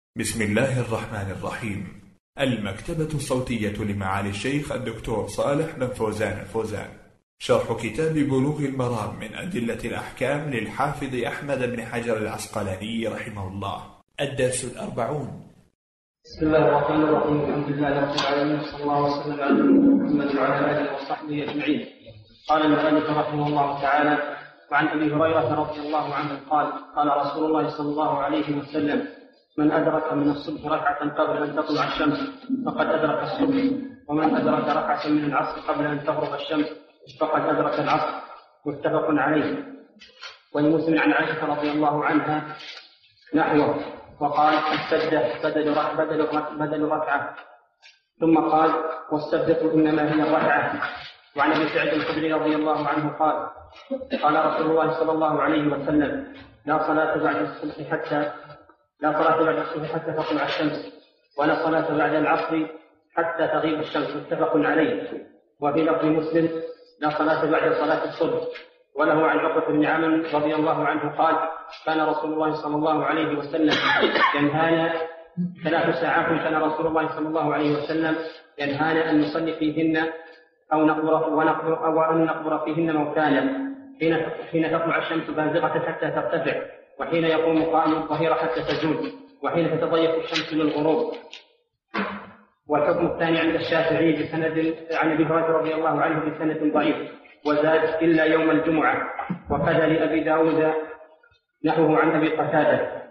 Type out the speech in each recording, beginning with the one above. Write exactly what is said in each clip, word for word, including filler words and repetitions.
بسم الله الرحمن الرحيم. المكتبة الصوتية لمعالي الشيخ الدكتور صالح بن فوزان الفوزان، شرح كتاب بلوغ المرام من أدلة الأحكام للحافظ أحمد بن حجر العسقلاني رحمه الله. الدرس الأربعون. بسم الله الرحمن الرحيم. الحمد لله رب العالمين، صلى الله وسلم على محمد وعلى آله وصحبه أجمعين. قال المؤلف رحمه الله تعالى: وعن أبي هريرة رضي الله عنه قال: قال رسول الله صلى الله عليه وسلم: من أدرك من الصبح ركعة قبل أن تطلع الشمس فقد أدرك الصبح، ومن أدرك ركعة من العصر قبل أن تغرب الشمس فقد أدرك العصر. متفق عليه. ولمسلم عن عائشة رضي الله عنها نحوه، وقال: السجدة بدل بدل بدل ركعة، ثم قال: والسجدة إنما هي الركعة. وعن أبي سعيد الخدري رضي الله عنه قال: قال رسول الله صلى الله عليه وسلم: لا صلاة بعد الصبح حتى لا صلاة بعد الصبح حتى تطلع الشمس، ولا صلاة بعد العصر حتى تغيب الشمس. متفق عليه. وفي لفظ مسلم: لا صلاة بعد صلاة الصبح. وله عن عقبة بن عامر رضي الله عنه قال: كان رسول الله صلى الله عليه وسلم ينهانا ثلاث ساعات كان رسول الله صلى الله عليه وسلم ينهانا أن نصلي فيهن أو نقبر ونقبر أو أن نقبر فيهن موتانا، حين حين تطلع الشمس بازغة حتى ترتفع، وحين يقوم قائم الظهيرة حتى تزول، وحين تتضيق الشمس للغروب. والحكم الثاني عند الشافعي بسند عن ابي هريره رضي الله عنه بسند ضعيف، وزاد الا يوم الجمعه. وكذا لابي داود نحوه عن ابي قتاده.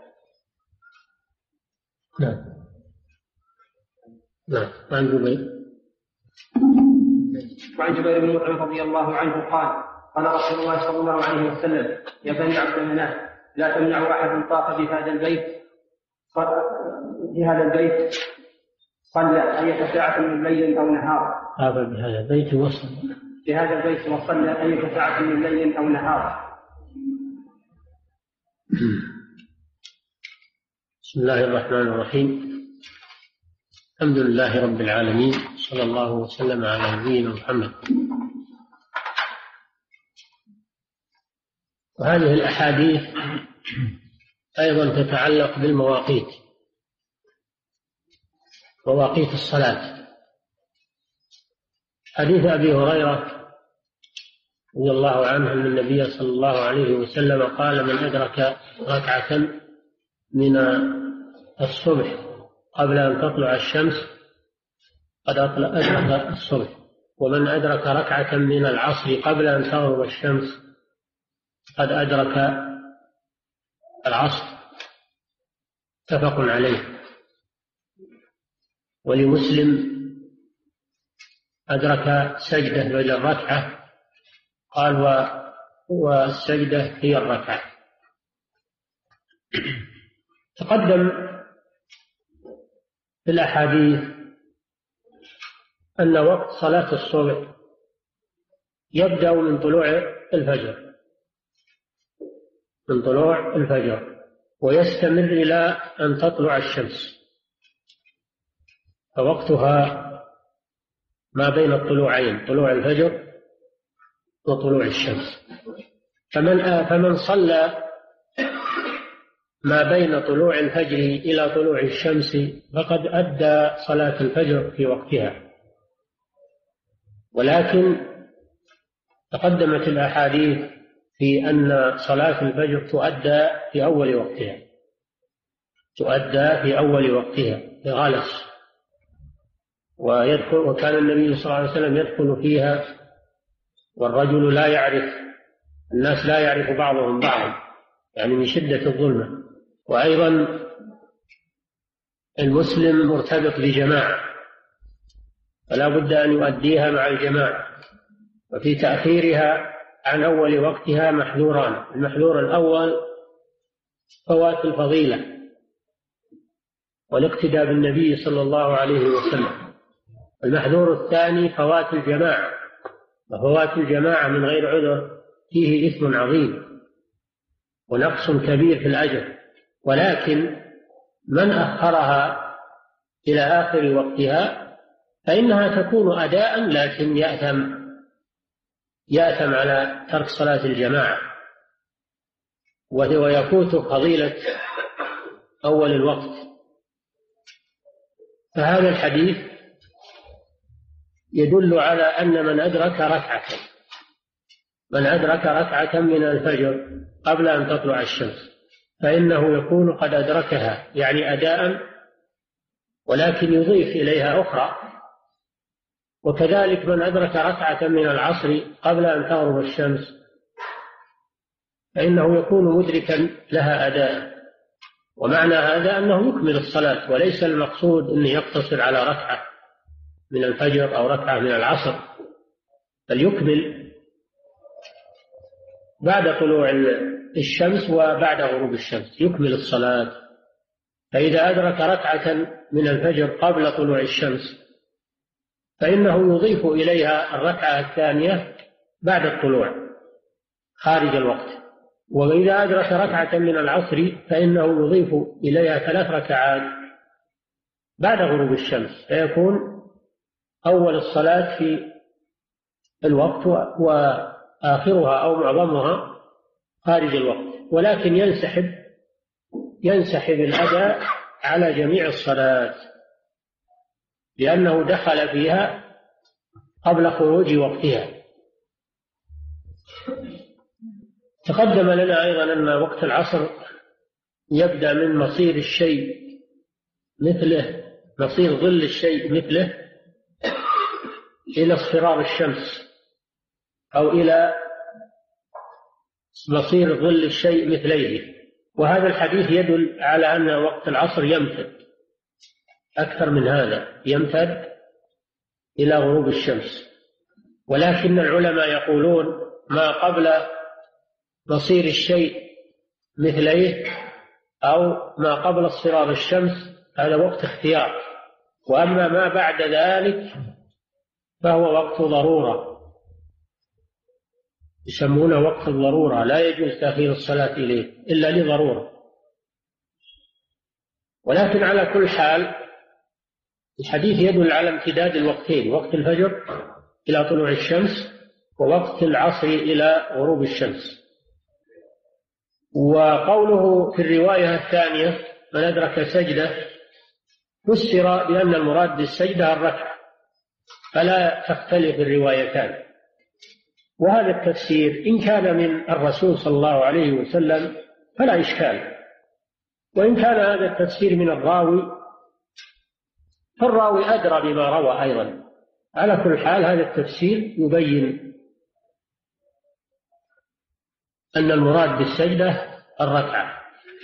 نعم نعم. وعن جبير وعن جبير بن مطعم رضي الله عنه قال: قال رسول الله صلى الله عليه وسلم: يا بني عبد مناف، لا تمنعوا احد طاف بهذا البيت بهذا البيت صلى أية ساعة من ليل أو نهار. طاف بهذا البيت وصلى بهذا البيت وصلى أية ساعة من ليل أو نهار. بسم الله الرحمن الرحيم. الحمد لله رب العالمين، صلى الله وسلم على نبينا محمد. وهذه الأحاديث أيضا تتعلق بالمواقيت، مواقيت الصلاة. حديث أبي هريرة رضي الله عنه أن النبي صلى الله عليه وسلم قال: من أدرك ركعة من الصبح قبل أن تطلع الشمس قد أدرك الصبح، ومن أدرك ركعة من العصر قبل أن تغرب الشمس قد أدرك العصر. متفق عليه. ولمسلم: أدرك سجدة بدل ركعة، قال: والسجدة هي الركعة. تقدم في الأحاديث أن وقت صلاة الصبح يبدأ من طلوع الفجر من طلوع الفجر ويستمر إلى أن تطلع الشمس، فوقتها ما بين الطلوعين، طلوع الفجر وطلوع الشمس. فمن فمن صلى ما بين طلوع الفجر إلى طلوع الشمس فقد أدى صلاة الفجر في وقتها. ولكن تقدمت الأحاديث في أن صلاة الفجر تؤدى في أول وقتها تؤدى في أول وقتها بغلس، ويدخل وكان النبي صلى الله عليه وسلم يدخل فيها والرجل لا يعرف الناس لا يعرف بعضهم بعضا، يعني من شدة الظلمة. وأيضا المسلم مرتبط بجماعة فلا بد أن يؤديها مع الجماعة. وفي تأخيرها عن أول وقتها محذوران: المحذور الأول فوات الفضيلة والاقتداء بالنبي صلى الله عليه وسلم، المحذور الثاني فوات الجماعة، وفوات الجماعة من غير عذر فيه إثم عظيم ونقص كبير في الأجر. ولكن من أخرها إلى آخر وقتها فإنها تكون أداء، لكن يأثم يأثم على ترك صلاة الجماعة، ويفوت فضيلة أول الوقت. فهذا الحديث يدل على أن من أدرك ركعة من أدرك ركعة من الفجر قبل أن تطلع الشمس فإنه يكون قد أدركها، يعني أداء، ولكن يضيف إليها أخرى. وكذلك من أدرك ركعة من العصر قبل أن تغرب الشمس فإنه يكون مدركا لها أداء. ومعنى هذا أنه يكمل الصلاة، وليس المقصود أنه يقتصر على ركعة من الفجر أو ركعة من العصر، بل يكمل بعد طلوع الشمس وبعد غروب الشمس، يكمل الصلاة. فإذا أدرك ركعة من الفجر قبل طلوع الشمس فإنه يضيف إليها الركعة الثانية بعد الطلوع خارج الوقت. وإذا أدرك ركعة من العصر فإنه يضيف إليها ثلاث ركعات بعد غروب الشمس، فيكون أول الصلاة في الوقت وآخرها أو معظمها خارج الوقت، ولكن ينسحب ينسحب الأداء على جميع الصلاة لأنه دخل فيها قبل خروج وقتها. تقدم لنا أيضا أن وقت العصر يبدأ من مصير الشيء مثله مصير ظل الشيء مثله إلى اصفرار الشمس، أو إلى مصير ظل الشيء مثليه. وهذا الحديث يدل على أن وقت العصر يمتد أكثر من هذا، يمتد إلى غروب الشمس. ولكن العلماء يقولون ما قبل مصير الشيء مثليه أو ما قبل اصفرار الشمس هذا وقت اختيار، وأما ما بعد ذلك فهو وقت ضرورة، يسمونه وقت الضرورة، لا يجوز تأخير الصلاة إليه إلا لضرورة. ولكن على كل حال الحديث يدل على امتداد الوقتين، وقت الفجر إلى طلوع الشمس ووقت العصر إلى غروب الشمس. وقوله في الرواية الثانية من أدرك سجدة فسر بأن المراد بالسجدة الركعة، فلا تختلف الروايتان. وهذا التفسير إن كان من الرسول صلى الله عليه وسلم فلا إشكال، وإن كان هذا التفسير من الراوي فالراوي أدرى بما روى أيضا. على كل حال هذا التفسير يبين أن المراد بالسجدة الركعة.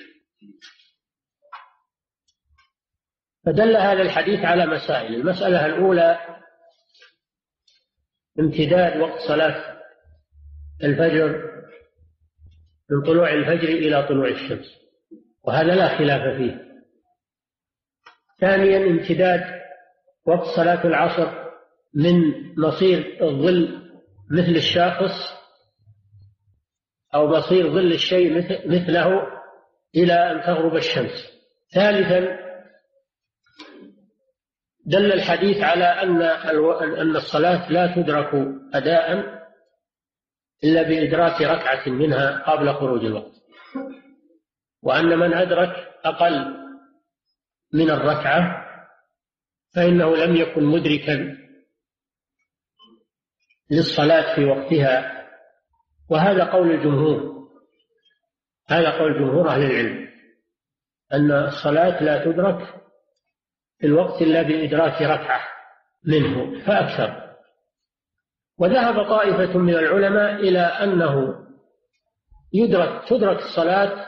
فدل هذا الحديث على مسائل. المسألة الأولى امتداد وقت صلاة الفجر من طلوع الفجر إلى طلوع الشمس، وهذا لا خلاف فيه. ثانيا امتداد وقت صلاة العصر من مصير الظل مثل الشاخص أو مصير ظل الشيء مثله إلى أن تغرب الشمس. ثالثا دل الحديث على أن أن الصلاة لا تدرك أداء إلا بإدراك ركعة منها قبل خروج الوقت، وأن من أدرك أقل من الركعة فإنه لم يكن مدركا للصلاة في وقتها. وهذا قول الجمهور، هذا قول جمهور أهل العلم أن الصلاة لا تدرك في الوقت إلا بإدراك ركعة منه فأكثر. وذهب طائفة من العلماء إلى أنه يدرك تدرك الصلاة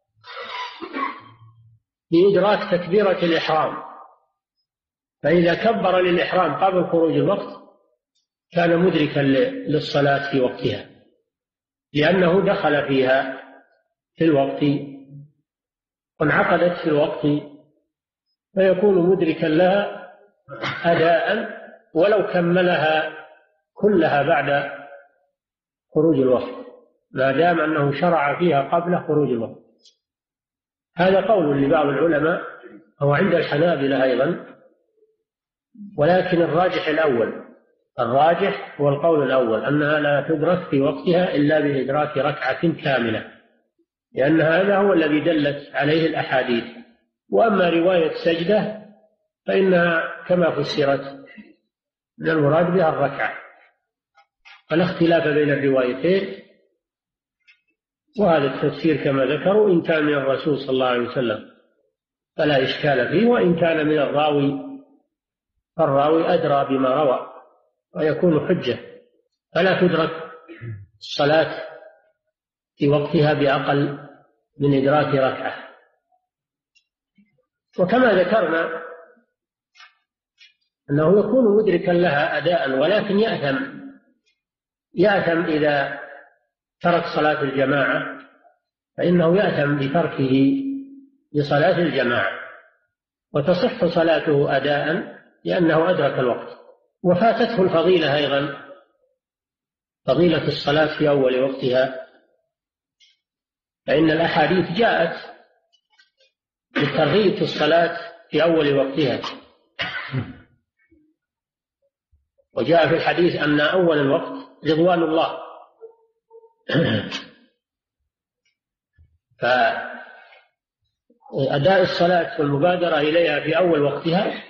بإدراك تكبيرة الإحرام، فإذا كبر للإحرام قبل خروج الوقت كان مدركا للصلاة في وقتها لأنه دخل فيها في الوقت وانعقدت في الوقت، فيكون مدركا لها أداء ولو كملها كلها بعد خروج الوقت ما دام أنه شرع فيها قبل خروج الوقت. هذا قول لبعض العلماء هو عند الحنابلة أيضا، ولكن الراجح الأول الراجح هو القول الأول أنها لا تدرك في وقتها إلا بإدراك ركعة كاملة، لأن هذا هو الذي دلت عليه الأحاديث. وأما رواية سجدة فإنها كما فسرت من المراد بها الركعة، فلا اختلاف بين الروايتين، وهذا التفسير كما ذكروا إن كان من الرسول صلى الله عليه وسلم فلا إشكال فيه، وإن كان من الراوي فالراوي أدرى بما روى ويكون حجة، فلا تدرك الصلاة في وقتها بأقل من إدراك ركعة. وكما ذكرنا أنه يكون مدركا لها أداء، ولكن يأثم يأثم إذا ترك صلاة الجماعة، فإنه يأثم بتركه لصلاة الجماعة، وتصح صلاته أداء لأنه أدرك الوقت. وفاتته الفضيلة أيضا، فضيلة الصلاة في أول وقتها، فإن الأحاديث جاءت بالترغيب في الصلاة في أول وقتها، وجاء في الحديث أن أول الوقت رضوان الله. فأداء الصلاة والمبادرة إليها في أول وقتها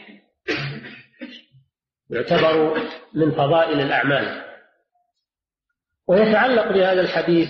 يعتبر من فضائل الأعمال. ويتعلق بهذا الحديث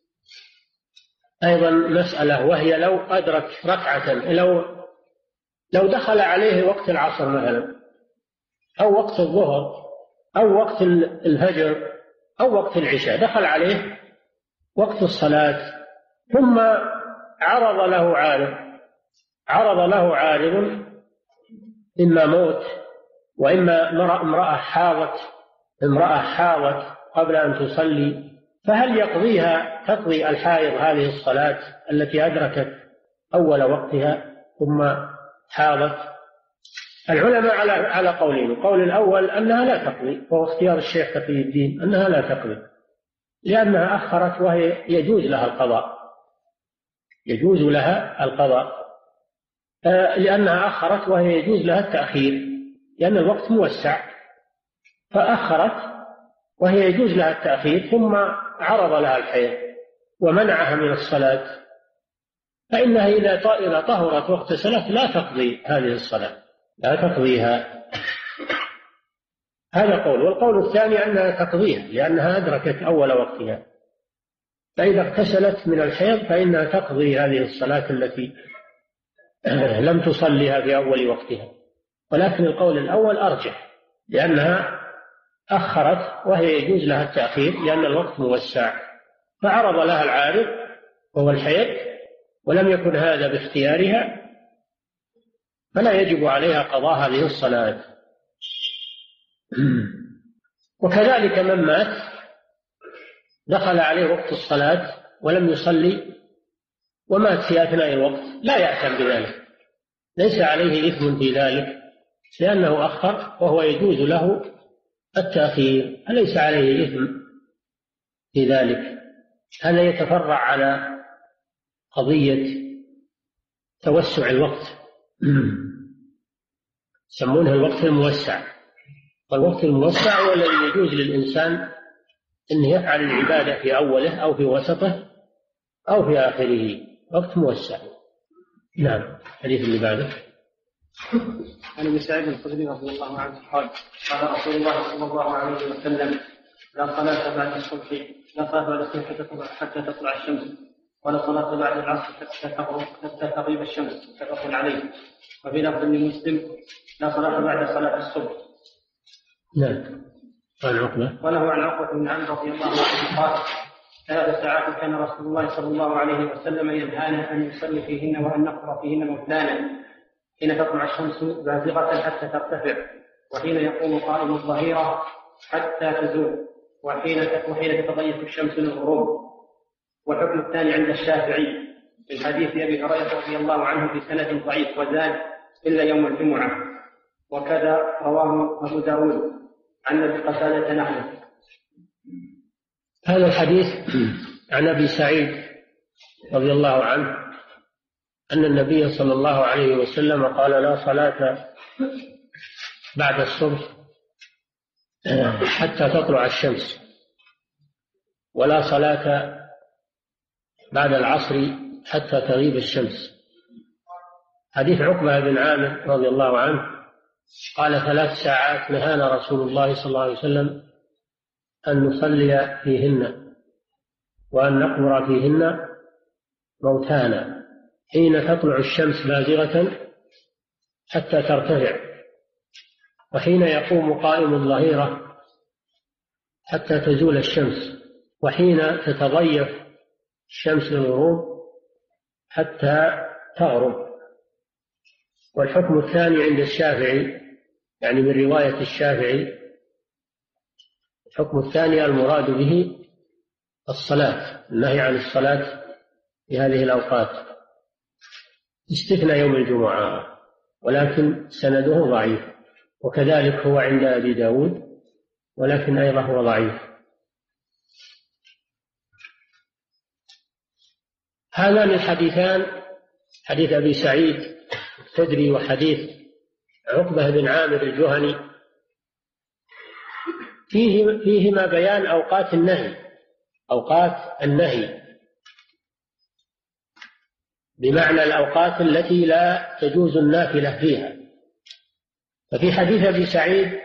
أيضا مسألة، وهي لو أدرك ركعة، لو لو دخل عليه وقت العصر مثلا، أو وقت الظهر، أو وقت الفجر، أو وقت العشاء، دخل عليه وقت الصلاة، ثم عرض له عارض عرض له عارض إما موت، وإما امرأة حاضت امرأة حاضت قبل أن تصلي، فهل يقضيها تقضي الحائض هذه الصلاة التي أدركت أول وقتها ثم حاضت؟ العلماء على على قولين. القول الأول أنها لا تقضي، وهو اختيار الشيخ تقي الدين، أنها لا تقضي لأنها أخرت، وهي يجوز لها القضاء يجوز لها القضاء لأنها أخرت، وهي يجوز لها التأخير لأن الوقت موسع، فأخرت وهي يجوز لها التأخير، ثم عرض لها الحيض ومنعها من الصلاة، فإنها إذا طهرت واغتسلت لا تقضي هذه الصلاة، لا تقضيها. هذا قول. والقول الثاني أنها تقضيها لأنها أدركت أول وقتها، فإذا اغتسلت من الحيض فإنها تقضي هذه الصلاة التي لم تصليها في أول وقتها. ولكن القول الأول أرجح، لأنها أخرت وهي يجوز لها التأخير لأن الوقت موسع، فعرض لها العارض وهو الحيض، ولم يكن هذا باختيارها، فلا يجب عليها قضاء هذه الصلاة. وكذلك من مات دخل عليه وقت الصلاة ولم يصلي ومات في أثناء الوقت لا يأثم بذلك، ليس عليه إثم في ذلك، لأنه أخر وهو يجوز له التأخير، فليس عليه إثم في ذلك. هذا يتفرع على قضية توسع الوقت، يسمونها الوقت الموسع. والوقت الموسع هو الذي يجوز للإنسان أن يفعل العبادة في أوله أو في وسطه أو في آخره، وقت موسع. نعم. الحديث اللي بعده عن ابي سعيد الخدري رضي الله عنه قال قال رسول الله صلى الله عليه وسلم: لا صلاة بعد الصبح لا صلاة بعد الصبح حتى تطلع الشمس، ولا صلاة بعد العصر حتى تغرب حتى تغيب الشمس، متفق عليه. وفي لفظ لمسلم: لا صلاة بعد صلاة الصبح. نعم. عن عقبة وله عن عقبة بن عمرو رضي الله عنه قال: ثلاث ساعات كان رسول الله صلى الله عليه وسلم ينهانا أن نصلي فيهن وأن نقرأ فيهن مولانا، حين تطلع الشمس بازغة حتى ترتفع، وحين يقوم قائم الظهيرة حتى تزول، وحين وحين تتضيف الشمس للغروب. والحكم الثاني عند الشافعي من حديث أبي هريرة رضي الله عنه بسند ضعيف وزاد إلا يوم الجمعة، وكذا رواه أبو داود عن أبي قتادة نحوه. هذا الحديث عن أبي سعيد رضي الله عنه أن النبي صلى الله عليه وسلم قال: لا صلاة بعد الصبح حتى تطلع الشمس، ولا صلاة بعد العصر حتى تغيب الشمس. حديث عقبة بن عامر رضي الله عنه قال ثلاث ساعات نهانا رسول الله صلى الله عليه وسلم أن نصلي فيهن وأن نقبر فيهن موتانا حين تطلع الشمس بازغة حتى ترتفع، وحين يقوم قائم الظهيرة حتى تزول الشمس، وحين تتضيف الشمس للغروب حتى تغرب. والحكم الثاني عند الشافعي، يعني من رواية الشافعي، الحكم الثاني المراد به الصلاة، النهي عن الصلاة في هذه الأوقات، استثنى يوم الجمعة، ولكن سنده ضعيف، وكذلك هو عند أبي داود، ولكن أيضا هو ضعيف. هذان الحديثان، حديث أبي سعيد الخدري وحديث عقبة بن عامر الجهني، فيه فيهما بيان أوقات النهي، أوقات النهي بمعنى الأوقات التي لا تجوز النافلة فيها. ففي حديث أبي سعيد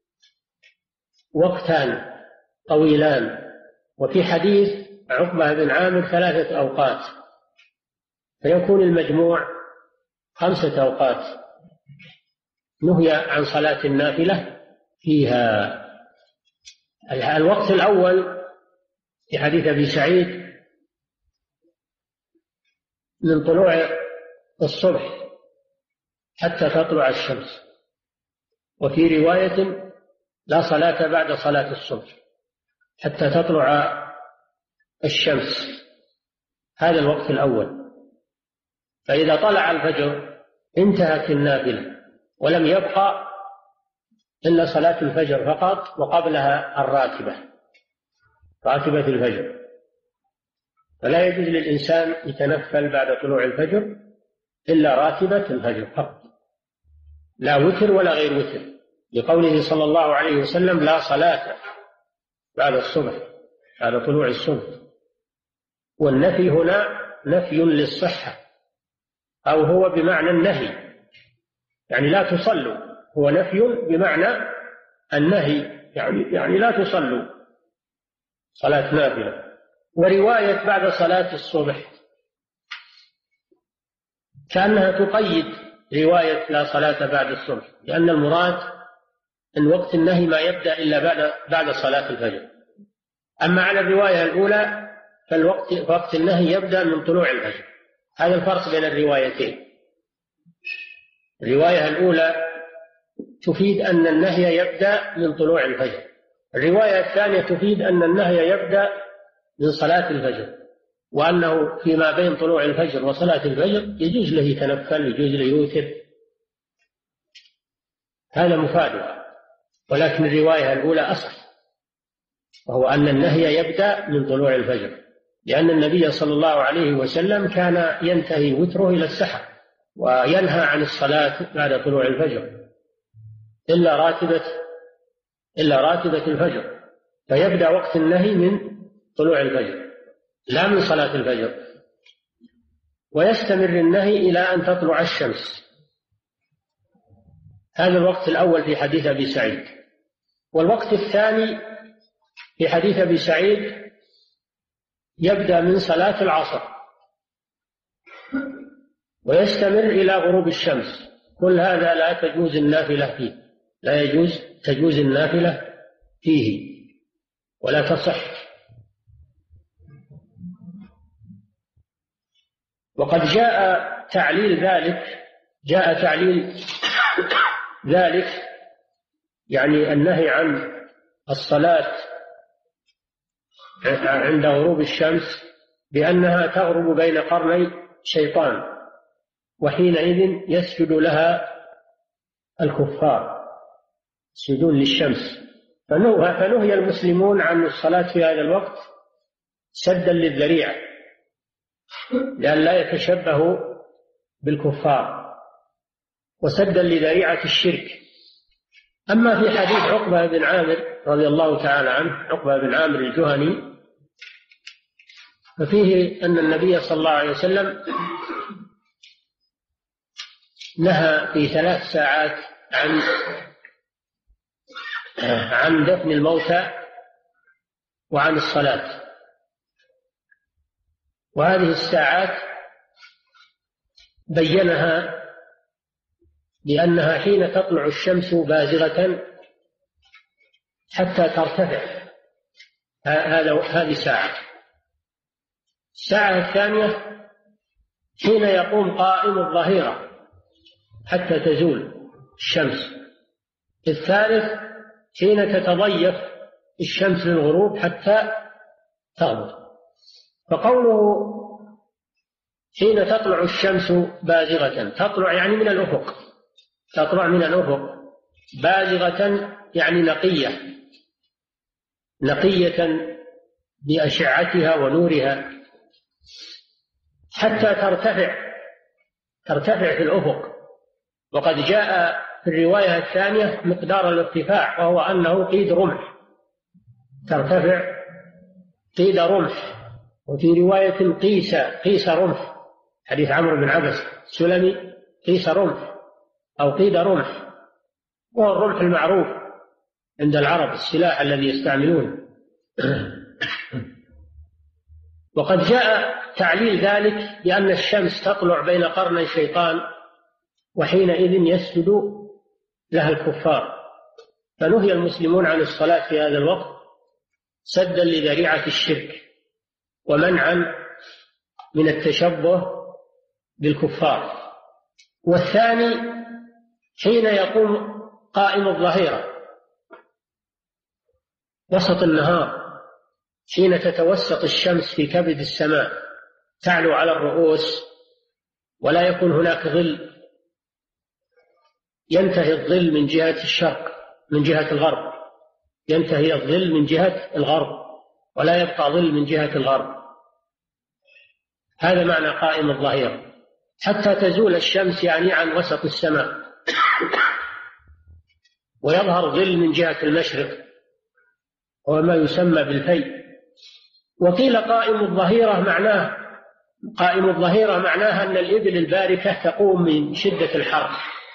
وقتان طويلان، وفي حديث عقبة بن عامر ثلاثة أوقات، فيكون المجموع خمسة أوقات نهي عن صلاة النافلة فيها. الوقت الأول في حديث أبي سعيد من طلوع الصبح حتى تطلع الشمس، وفي رواية لا صلاة بعد صلاة الصبح حتى تطلع الشمس، هذا الوقت الأول. فإذا طلع الفجر انتهت النافلة ولم يبقى إلا صلاة الفجر فقط، وقبلها الراتبة، راتبة الفجر. فلا يجوز للإنسان يتنفل بعد طلوع الفجر إلا راتبة الفجر فقط، لا وتر ولا غير وتر، لقوله صلى الله عليه وسلم لا صلاة بعد الصبح، بعد طلوع الصبح. والنفي هنا نفي للصحة، أو هو بمعنى النهي، يعني لا تصلوا، هو نفي بمعنى النهي، يعني, يعني لا تصلوا صلاة نافلة. ورواية بعد صلاة الصبح كأنها تقيد رواية لا صلاة بعد الصبح، لأن المراد أن وقت النهي ما يبدأ إلا بعد بعد صلاة الفجر. أما على الرواية الأولى فالوقت وقت النهي يبدأ من طلوع الفجر. هذا الفرق بين الروايتين. الرواية الأولى تفيد أن النهي يبدأ من طلوع الفجر، الرواية الثانية تفيد أن النهي يبدأ من صلاة الفجر، وأنه فيما بين طلوع الفجر وصلاة الفجر يجوز له يتنفل، يجوز له يوتر، هذا مفادها. ولكن الرواية الأولى أصح، وهو أن النهي يبدأ من طلوع الفجر، لأن النبي صلى الله عليه وسلم كان ينتهي وتره إلى السحر، وينهى عن الصلاة بعد طلوع الفجر إلا راتبة إلا راتبة الفجر، فيبدأ وقت النهي من طلوع الفجر لا من صلاة الفجر، ويستمر النهي إلى أن تطلع الشمس. هذا الوقت الأول في حديث أبي سعيد. والوقت الثاني في حديث أبي سعيد يبدأ من صلاة العصر ويستمر إلى غروب الشمس. كل هذا لا تجوز النافلة فيه، لا يجوز تجوز النافلة فيه ولا تصح. وقد جاء تعليل ذلك جاء تعليل ذلك يعني النهي عن الصلاة عند غروب الشمس بأنها تغرب بين قرني شيطان، وحينئذ يسجد لها الكفار يسجدون للشمس، فنهي المسلمون عن الصلاة في هذا الوقت سدا للذريعة لأن لا يتشبهوا بالكفار وسدا لذريعة الشرك. أما في حديث عقبة بن عامر رضي الله تعالى عنه، عقبة بن عامر الجهني، ففيه أن النبي صلى الله عليه وسلم نهى في ثلاث ساعات عن عن دفن الموتى وعن الصلاة. وهذه الساعات بينها بأنها حين تطلع الشمس بازغة حتى ترتفع، هذا هذه ساعة. الساعة الثانية حين يقوم قائم الظهيرة حتى تزول الشمس. الثالث حين تتضيف الشمس للغروب حتى تغرب. فقوله حين تطلع الشمس بازغة، تطلع يعني من الأفق، تطلع من الأفق، بازغة يعني نقية، نقية بأشعتها ونورها حتى ترتفع، ترتفع في الأفق. وقد جاء في الرواية الثانية مقدار الارتفاع، وهو أنه قيد رمح، ترتفع قيد رمح. وفي رواية قيس قيس رمح، حديث عمرو بن عبس السلمي، قيس رمح أو قيد رمح، وهو الرمح المعروف عند العرب، السلاح الذي يستعملونه. وقد جاء تعليل ذلك بأن الشمس تطلع بين قرني شيطان، وحينئذ يسجد لها الكفار، فنهي المسلمون عن الصلاة في هذا الوقت سدا لذريعة الشرك ومنعا من التشبه بالكفار. والثاني حين يقوم قائم الظهيرة وسط النهار، حين تتوسط الشمس في كبد السماء تعلو على الرؤوس ولا يكون هناك ظل، ينتهي الظل من جهة الشرق، من جهة الغرب، ينتهي الظل من جهة الغرب ولا يبقى ظل من جهة الغرب. هذا معنى قائم الظهيرة، حتى تزول الشمس يعني عن وسط السماء ويظهر ظل من جهة المشرق، هو ما يسمى بالفي. وقيل قائم الظهيرة معناه قائم الظهيرة معناها أن الإبل الباركة تقوم من شدة الحر،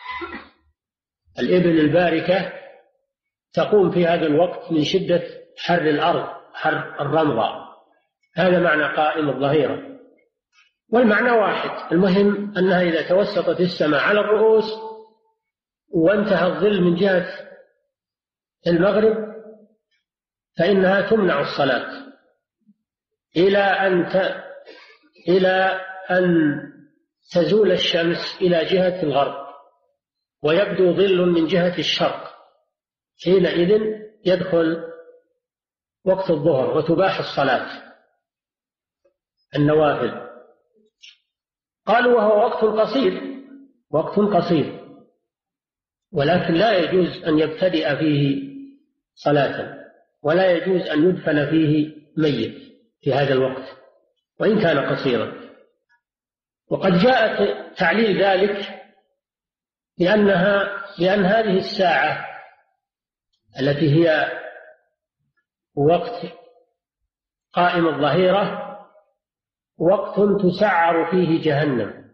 الإبل الباركة تقوم في هذا الوقت من شدة حر الأرض، حر الرمضة. هذا معنى قائم الظهيرة، والمعنى واحد. المهم أنها إذا توسطت السماء على الرؤوس وانتهى الظل من جهة المغرب فإنها تمنع الصلاة إلى أن ت... إلى أن تزول الشمس إلى جهة الغرب ويبدو ظل من جهة الشرق، حينئذ يدخل وقت الظهر وتباح الصلاة النوافل. قالوا وهو وقت قصير، وقت قصير، ولكن لا يجوز أن يبتدئ فيه صلاة، ولا يجوز أن يدفن فيه ميت في هذا الوقت وإن كان قصيرا. وقد جاء تعليل ذلك لأنها لأن هذه الساعة التي هي وقت قائم الظهيرة وقت تسعر فيه جهنم،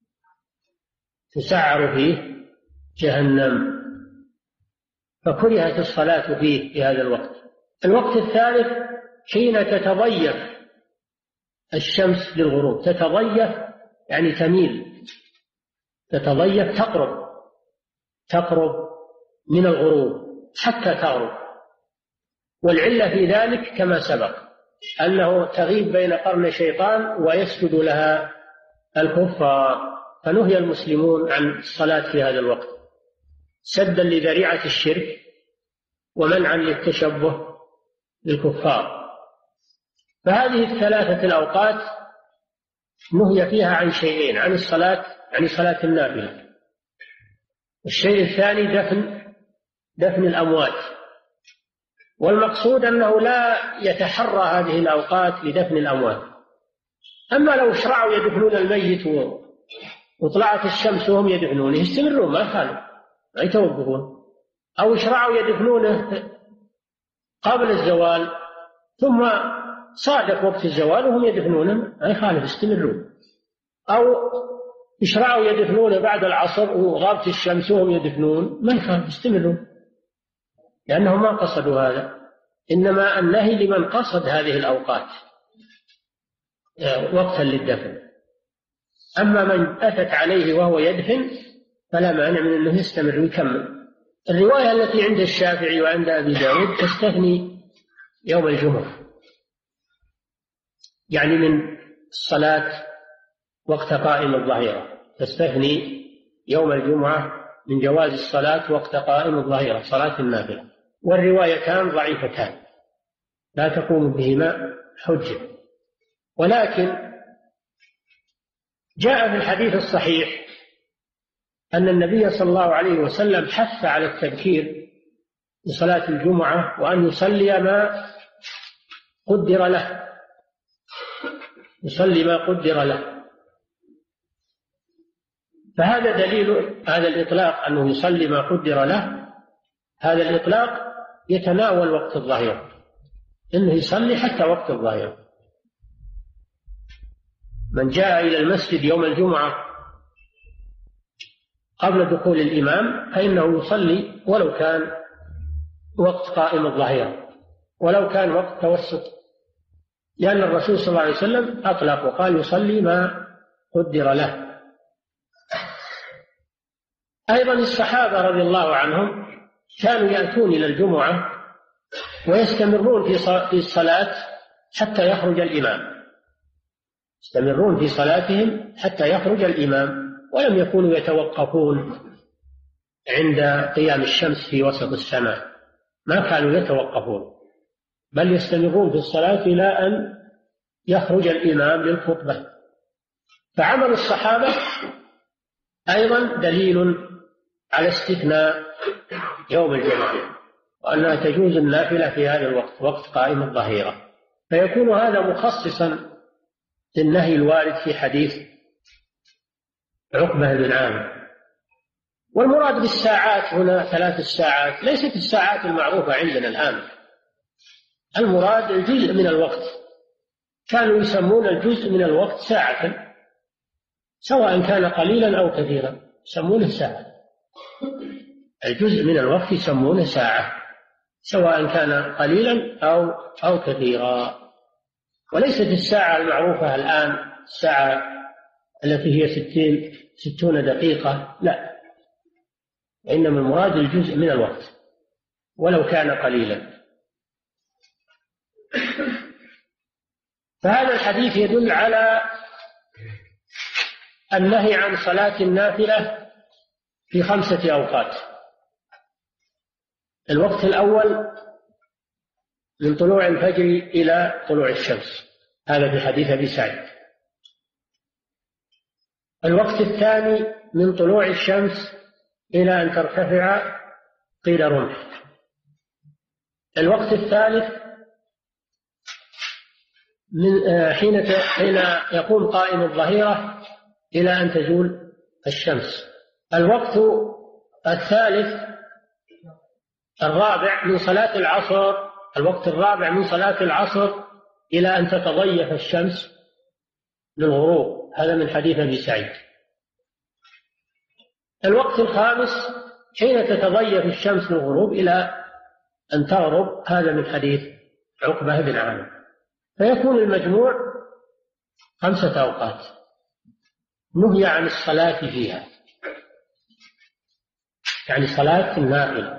تسعر فيه جهنم، فكرهت الصلاة فيه في هذا الوقت. الوقت الثالث حين تتضيف الشمس للغروب، تتضيف يعني تميل، تتضيف تقرب تقرب من الغروب حتى تغرب. والعلة في ذلك كما سبق أنه تغيب بين قرن شيطان ويسجد لها الكفار، فنهي المسلمون عن الصلاة في هذا الوقت سدا لذريعة الشرك ومنعا للتشبه بالكفار. فهذه الثلاثة الأوقات نهي فيها عن شيئين: عن الصلاة، عن صلاة النافلة، الشيء الثاني دفن دفن الأموات. والمقصود أنه لا يتحرى هذه الأوقات لدفن الأموات. أما لو شرعوا يدفنون الميت وطلعت الشمس وهم يدفنونه يستمرون ما يخالف، ما يتوقفون. أو شرعوا يدفنونه قبل الزوال ثم صادف وقت الزوال وهم يدفنونه ما يخالف، يستمرون. أو يشرعوا يدفنون بعد العصر وغابت الشمس وهم يدفنون، ما يخالف، يستمرون، لأنهم ما قصدوا هذا، إنما النهي لمن قصد هذه الأوقات وقتا للدفن. أما من أتت عليه وهو يدفن فلا مانع من أنه يستمر ويكمل. الرواية التي عند الشافعي وعند أبي داود تستثني يوم الجمعة، يعني من الصلاة وقت قائم الظهيرة، تستثني يوم الجمعة من جواز الصلاة وقت قائم الظهيرة، صلاة النافلة. والروايتان ضعيفتان لا تقوم بهما حجة. ولكن جاء في الحديث الصحيح أن النبي صلى الله عليه وسلم حث على التبكير لصلاة الجمعة وأن يصلي ما قدر له، يصلي ما قدر له. فهذا دليل هذا الإطلاق أنه يصلي ما قدر له، هذا الإطلاق يتناول وقت الظهيرة، إنه يصلي حتى وقت الظهيرة. من جاء إلى المسجد يوم الجمعة قبل دخول الإمام فإنه يصلي ولو كان وقت قائم الظهيرة، ولو كان وقت توسط، لأن الرسول صلى الله عليه وسلم أطلق وقال يصلي ما قدر له. أيضا الصحابة رضي الله عنهم كانوا يأتون إلى الجمعة ويستمرون في الصلاة حتى يخرج الإمام، يستمرون في صلاتهم حتى يخرج الإمام، ولم يكونوا يتوقفون عند قيام الشمس في وسط السماء، ما كانوا يتوقفون، بل يستمرون في الصلاة إلى أن يخرج الإمام للخطبة. فعمل الصحابة أيضا دليل على استثناء يوم الجمعة، وأنها تجوز النافلة في هذا الوقت، وقت قائم الظهيرة، فيكون هذا مخصصا للنهي الوارد في حديث عقبة بن عامر. والمراد بالساعات هنا ثلاث الساعات ليست الساعات المعروفة عندنا الآن، المراد الجزء من الوقت، كانوا يسمون الجزء من الوقت ساعة، سواء كان قليلا أو كثيرا يسمونه ساعة، الجزء من الوقت يسمونه ساعة، سواء كان قليلا أو أو كثيرا. وليست الساعة المعروفة الآن الساعة التي هي ستين ستون دقيقة، لا، إنما المراد الجزء من الوقت ولو كان قليلا. فهذا الحديث يدل على النهي عن صلاة النافلة في خمسة أوقات. الوقت الأول من طلوع الفجر إلى طلوع الشمس، هذا في حديث أبي سعيد. الوقت الثاني من طلوع الشمس إلى أن ترتفع قيد رمح. الوقت الثالث من حين حين يقوم قائم الظهيرة إلى أن تزول الشمس. الوقت الثالث الرابع من صلاة العصر، الوقت الرابع من صلاة العصر إلى أن تتضيف الشمس للغروب، هذا من حديث أبي سعيد. الوقت الخامس حين تتضيف الشمس للغروب إلى أن تغرب، هذا من حديث عقبة بن عامر. فيكون المجموع خمسة أوقات نهي عن الصلاة فيها، يعني صلاة النافلة.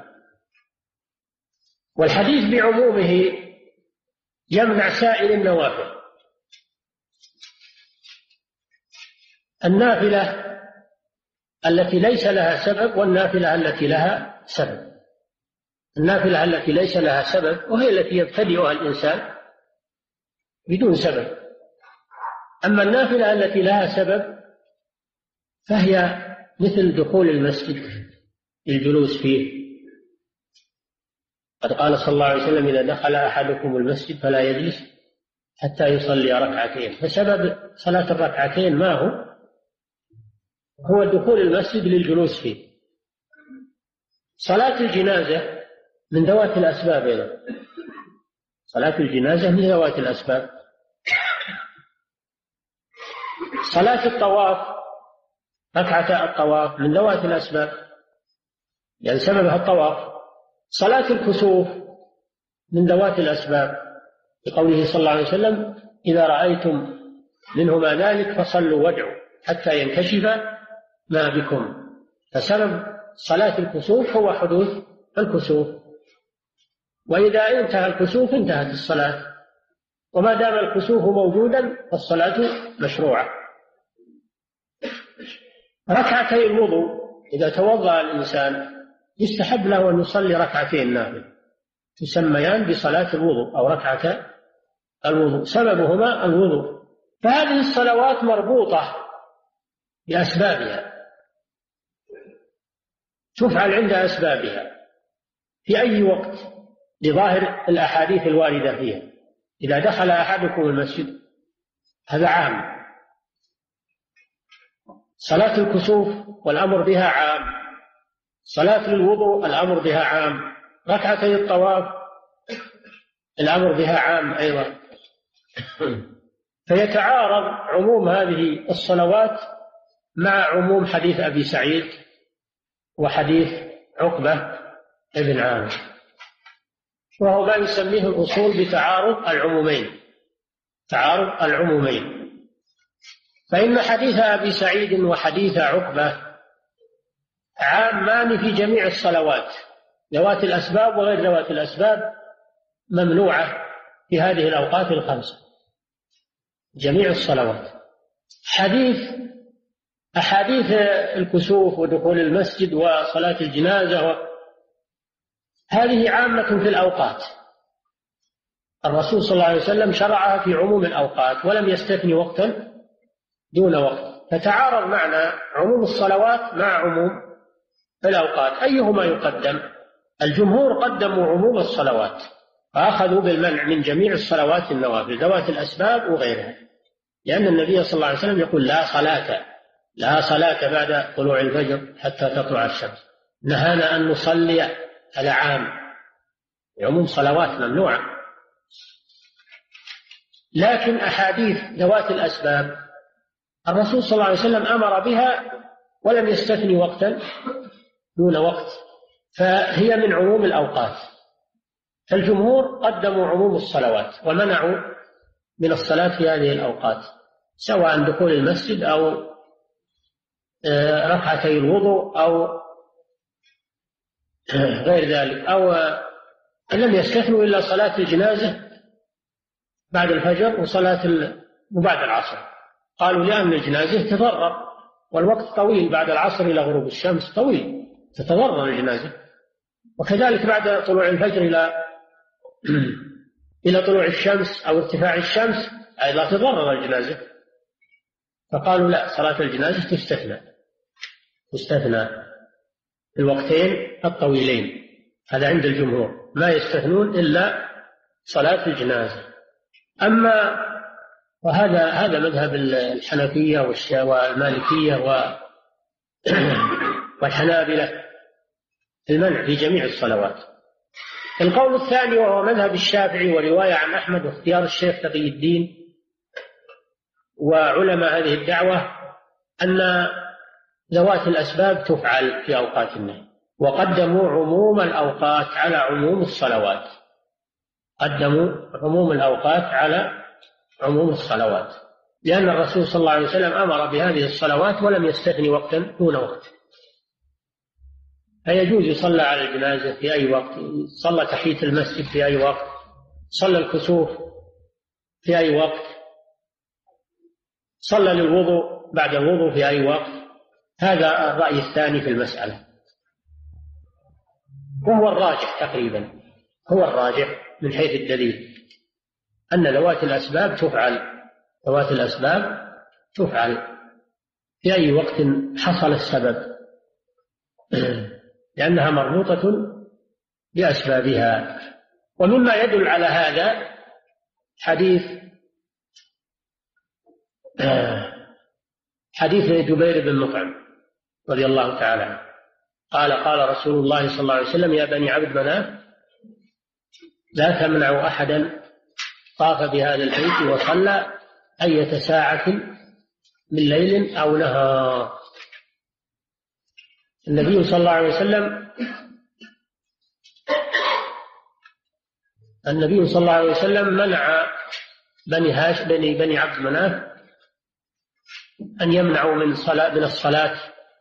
والحديث بعمومه يمنع سائر النوافل. النافلة التي ليس لها سبب والنافلة التي لها سبب. النافلة التي ليس لها سبب وهي التي يبتدئها الإنسان بدون سبب، أما النافلة التي لها سبب فهي مثل دخول المسجد الجلوس فيه. قد قال صلى الله عليه وسلم: إذا دخل أحدكم المسجد فلا يجلس حتى يصلي ركعتين. فسبب صلاة الركعتين ما هو؟ هو دخول المسجد للجلوس فيه. صلاة الجنازة من ذوات الأسباب أيضا، صلاة الجنازة من ذوات الأسباب. صلاة الطواف ركعة الطواف من ذوات الأسباب، يعني سببها الطواف. صلاة الكسوف من ذوات الأسباب، بقوله صلى الله عليه وسلم: إذا رأيتم منهما ذلك فصلوا وادعوا حتى ينكشف ما بكم. فسبب صلاة الكسوف هو حدوث الكسوف، وإذا انتهى الكسوف انتهت الصلاة، وما دام الكسوف موجودا فالصلاة مشروعة. ركعتي الوضوء، إذا توضأ الإنسان يستحب له أن يصلي ركعتين نافلة تسميان بصلاة الوضوء أو ركعة الوضوء، سببهما الوضوء. فهذه الصلوات مربوطة بأسبابها، تفعل عند أسبابها في أي وقت لظاهر الأحاديث الواردة فيها. إذا دخل أحدكم المسجد هذا عام. صلاة الكسوف والأمر بها عام، صلاة الوضوء الأمر بها عام، ركعتي الطواف الأمر بها عام أيضا. فيتعارض عموم هذه الصلوات مع عموم حديث أبي سعيد وحديث عقبة ابن عامر، وهو ما يسميه الأصول بتعارض العمومين، تعارض العمومين. فإن حديث أبي سعيد وحديث عقبة عامان في جميع الصلوات، ذوات الأسباب وغير ذوات الأسباب ممنوعة في هذه الأوقات الخمسة، جميع الصلوات. حديث أحاديث الكسوف ودخول المسجد وصلاة الجنازة و... هذه عامة في الأوقات، الرسول صلى الله عليه وسلم شرعها في عموم الأوقات ولم يستثني وقتا دون وقت، فتعارض معنا عموم الصلوات مع عموم الأوقات، أيهما يقدم؟ الجمهور قدموا عموم الصلوات فأخذوا بالمنع من جميع الصلوات النوافل ذوات الأسباب وغيرها، لأن النبي صلى الله عليه وسلم يقول: لا صلاة لا صلاة بعد طلوع الفجر حتى تطلع الشمس. نهانا أن نصلي على عام، عموم صلوات ممنوعة. لكن أحاديث ذوات الأسباب الرسول صلى الله عليه وسلم أمر بها ولم يستثني وقتا دون وقت، فهي من عموم الأوقات. فالجمهور قدموا عموم الصلوات ومنعوا من الصلاة في هذه الأوقات، سواء دخول المسجد أو ركعتي الوضوء أو غير ذلك، أو لم يستثنوا إلا صلاة الجنازة بعد الفجر وصلاة وبعد العصر. قالوا لأن الجنازة تضرر والوقت طويل، بعد العصر إلى غروب الشمس طويل، تتضرر الجنازة. وكذلك بعد طلوع الفجر إلى إلى طلوع الشمس أو ارتفاع الشمس أيضا تضرر الجنازة. فقالوا لا، صلاة الجنازة تستثنى تستثنى في الوقتين الطويلين، هذا عند الجمهور، ما يستثنون إلا صلاة الجنازة. أما وهذا هذا مذهب الحنفية والمالكية والحنابلة في المنع في جميع الصلوات. القول الثاني وهو مذهب الشافعي ورواية عن أحمد واختيار الشيخ تقي الدين وعلماء هذه الدعوة أن ذوات الأسباب تفعل في أوقات النهي، وقدموا عموم الأوقات على عموم الصلوات، قدموا عموم الأوقات على عموم الصلوات، لأن الرسول صلى الله عليه وسلم أمر بهذه الصلوات ولم يستثني وقتا دون وقت. فيجوز يصلى على الجنازة في أي وقت، صلى تحية المسجد في أي وقت، صلى الكسوف في أي وقت، صلى للوضوء بعد الوضوء في أي وقت. هذا الرأي الثاني في المسألة، وهو الراجح تقريبا، هو الراجح من حيث الدليل، أن ذوات الأسباب تفعل ذوات الأسباب تفعل في أي وقت حصل السبب، لأنها مربوطة بأسبابها. ومما يدل على هذا حديث حديث جبير بن مطعم رضي الله تعالى عنه قال: قال رسول الله صلى الله عليه وسلم: يا بني عبد مناف لا تمنعوا أحدا طاف بهذا البيت وصلى أية ساعة من ليل أو نهار. النبي صلى الله عليه وسلم النبي صلى الله عليه وسلم منع بني هاش بني بني عبد مناف أن يمنعوا من صلاة من الصلاة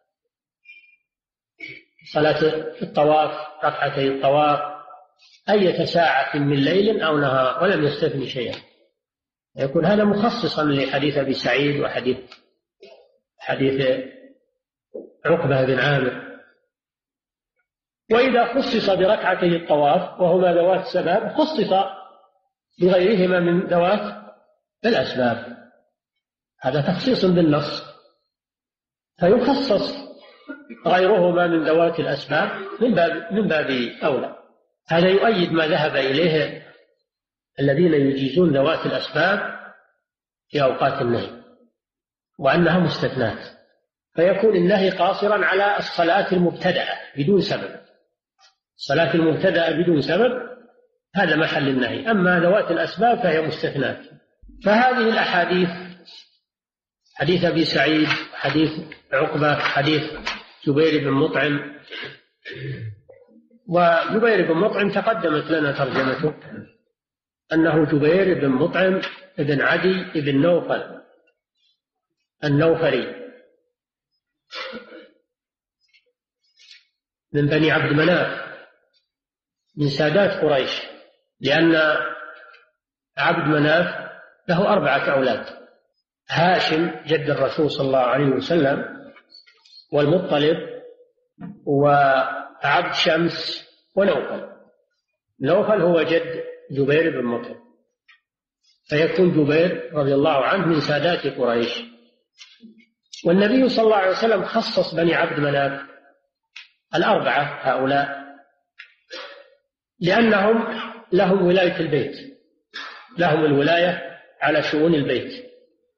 صلاة الطواف، ركعتي الطواف، أية ساعة من ليل أو نهار، ولم يستثني شيئا. يكون هذا مخصصا لحديث أبي سعيد وحديث حديث عقبة بن عامر. وإذا خصص بركعتي الطواف وهما ذوات سبب خصص بغيرهما من ذوات الأسباب، هذا تخصيص بالنص، فيخصص غيرهما من ذوات الأسباب من باب من باب أولى. هذا يؤيد ما ذهب إليه الذين يجيزون ذوات الأسباب في أوقات النهي وأنها مستثنات، فيكون النهي قاصرا على الصلاة المبتدأة بدون سبب. الصلاة المبتدأة بدون سبب هذا محل النهي، أما ذوات الأسباب فهي مستثنات. فهذه الأحاديث، حديث أبي سعيد، حديث عقبة، حديث جبير بن مطعم، وجبير بن مطعم تقدمت لنا ترجمته أنه جبير بن مطعم بن عدي بن نوفل النوفري من بني عبد مناف من سادات قريش، لأن عبد مناف له أربعة أولاد: هاشم جد الرسول صلى الله عليه وسلم، والمطلب، وعبد شمس، ونوفل. نوفل هو جد جبير بن مطعم، فيكون جبير رضي الله عنه من سادات قريش. والنبي صلى الله عليه وسلم خصص بني عبد مناف الأربعة هؤلاء لأنهم لهم ولاية البيت، لهم الولاية على شؤون البيت،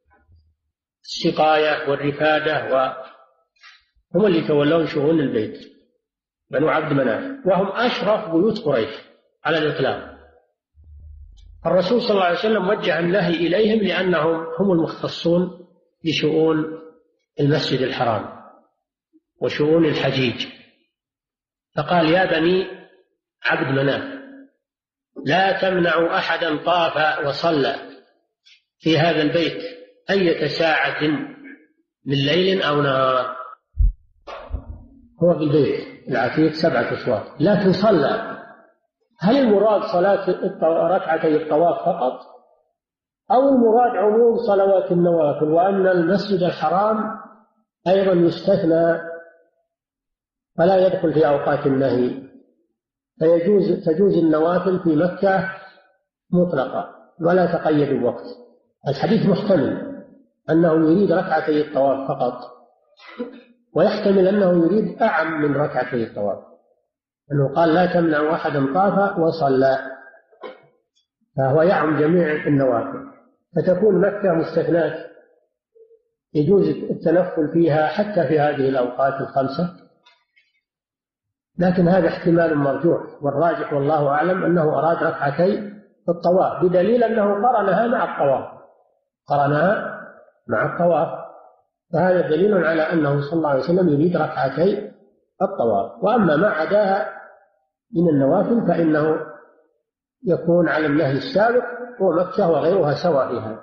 السقاية والرفادة، وهم اللي يتولون شؤون البيت بنو عبد مناف، وهم أشرف بيوت قريش على الإطلاق. الرسول صلى الله عليه وسلم وجه النهي إليهم لأنهم هم المختصون بشؤون المسجد الحرام وشؤون الحجيج، فقال: يا بني عبد مناف لا تمنعوا أحدا طاف وصلى في هذا البيت أية ساعة من ليل أو نهار. هو بالبيت العتيق سبعة أسواق، لكن صلى. هل المراد صلاة ركعتي الطواف فقط، أو المراد عموم صلوات النوافل، وأن المسجد الحرام أيضا يستثنى فلا يدخل في أوقات النهي، فيجوز تجوز النوافل في مكة مطلقة ولا تقيد الوقت؟ الحديث محتمل أنه يريد ركعتي الطواف فقط، ويحتمل أنه يريد أعم من ركعتي الطواف، أنه قال: لا تمنع أحدا طاف وصلى، فهو يعم جميع النوافل، فتكون مكة مستثناة يجوز التنفل فيها حتى في هذه الأوقات الخمسة. لكن هذا احتمال مرجوح، والراجح والله أعلم أنه أراد ركعتي الطواف، بدليل أنه قرنها مع الطواف قرنها مع الطواف فهذا دليل على أنه صلى الله عليه وسلم يريد ركعتي الطواف. وأما ما عداها من النوافل فإنه يكون على النهي السابق، ومكة وغيرها سواء فيها.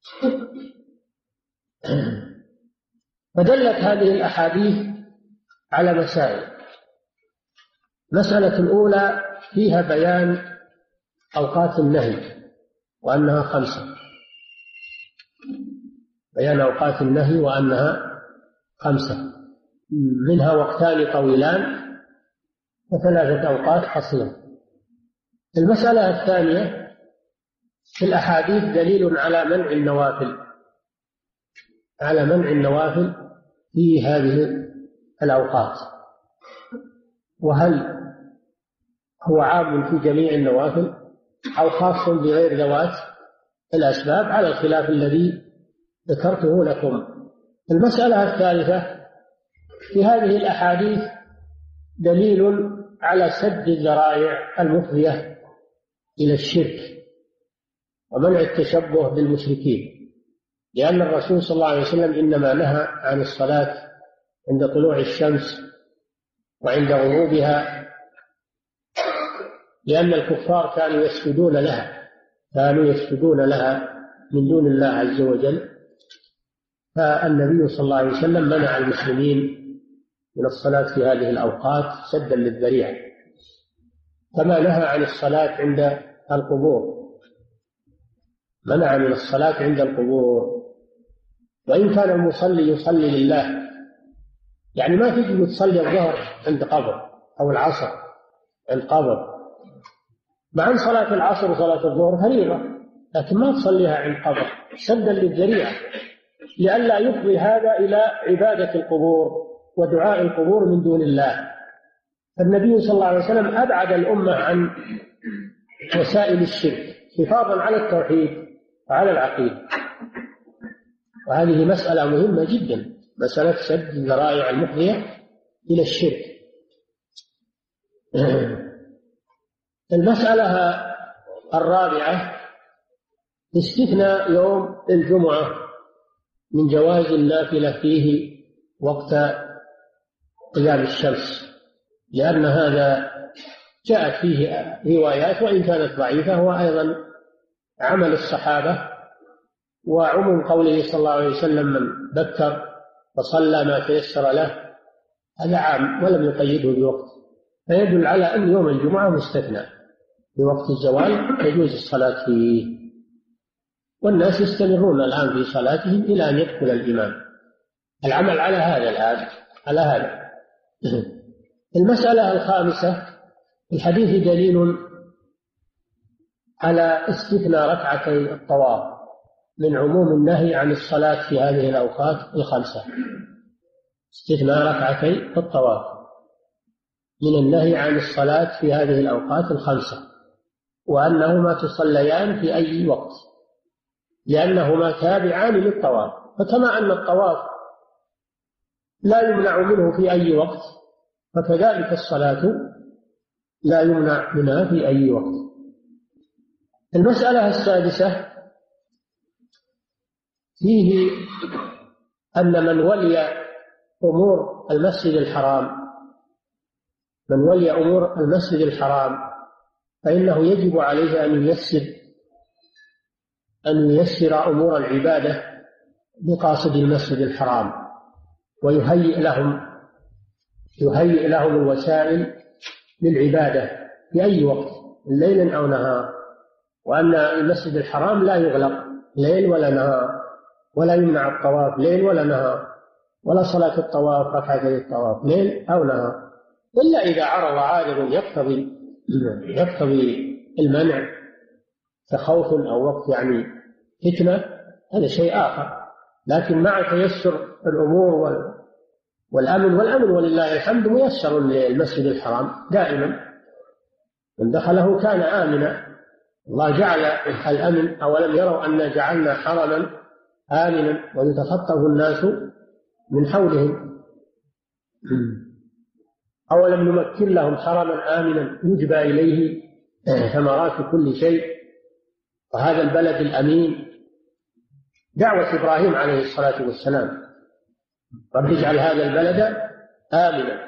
فدلت هذه الأحاديث على مسائل. المسألة الأولى فيها بيان أوقات النهي وأنها خمسة، بيان أوقات النهي وأنها خمسة، منها وقتان طويلان وثلاثة أوقات قصيرة. المسألة الثانية في الأحاديث دليل على منع النوافل على منع النوافل في هذه الأوقات، وهل هو عام في جميع النوافل أو خاص بغير ذوات الأسباب، على الخلاف الذي ذكرته لكم. المسألة الثالثة في هذه الأحاديث دليل على سد الذرائع المفضية إلى الشرك ومنع التشبه بالمشركين، لأن الرسول صلى الله عليه وسلم إنما نهى عن الصلاة عند طلوع الشمس وعند غروبها، لأن الكفار كانوا يسجدون لها كانوا يسجدون لها من دون الله عز وجل. فالنبي صلى الله عليه وسلم منع المسلمين من الصلاة في هذه الأوقات سدا للذريعة، كما نهى عن الصلاة عند القبور، منع من الصلاة عند القبور. وإن كان المصلي يصلي لله، يعني ما تجي تصلي الظهر عند قبر أو العصر عند قبر، مع أن صلاة العصر وصلاة الظهر فريضة، لكن ما تصليها عند قبر سدا للذريعة، لئلا يفضي هذا إلى عبادة القبور ودعاء القبور من دون الله. فالنبي صلى الله عليه وسلم أبعد الأمة عن وسائل الشرك حفاظا على التوحيد وعلى العقيدة. وهذه مسألة مهمة جدا، مسألة سد الذرائع المفضية إلى الشرك. المسألة الرابعة استثناء يوم الجمعة من جواز النافلة فيه وقت قيام الشمس، لأن هذا جاءت فيه روايات وإن كانت ضعيفة، هو أيضا عمل الصحابة وعموم قوله صلى الله عليه وسلم من بكر فصلى ما تيسر له، هذا عام ولم يقيده بوقت، فيدل على أن يوم الجمعة مستثنى بوقت الزوال يجوز الصلاة فيه، والناس يستمرون الآن في صلاتهم إلى أن يدخل الإمام. العمل على هذا الآن على هذا. المسألة الخامسة، الحديث دليل على استثناء ركعتي الطواف من عموم النهي عن الصلاة في هذه الأوقات الخمسة، استثناء ركعتي الطواف من النهي عن الصلاة في هذه الأوقات الخمسة، وأنهما تصليان في أي وقت لأنهما تابعان للطواف. فكما أن الطواف لا يمنع منه في أي وقت، فكذلك الصلاة لا يمنع منها في أي وقت. المسألة السادسة فيه أن من ولي أمور المسجد الحرام من ولي أمور المسجد الحرام فإنه يجب عليه أن ييسر أن ييسر أمور العبادة بقاصد المسجد الحرام، ويهيئ لهم يهيئ لهم الوسائل للعبادة في أي وقت ليل أو نهار، وأن المسجد الحرام لا يغلق ليل ولا نهار، ولا يمنع الطواف ليل ولا نهار، ولا صلاة الطواف ركعتي الطواف ليل أو نهار، إلا إذا عرض عارض يقتضي يقتضي المنع كخوف أو وقت يعني فتنة، هذا شيء آخر. لكن مع تيسر الأمور والأمن والأمن ولله الحمد ميسر للمسجد الحرام دائما، من دخله كان آمنا. الله جعل الأمن، أولم يروا أن جعلنا حرما آمنا ويتخطف الناس من حولهم، أولم نمكن لهم حرما آمنا يجبى إليه ثمرات كل شيء، وهذا البلد الأمين. دعوة إبراهيم عليه الصلاة والسلام رب اجعل هذا البلد آمنا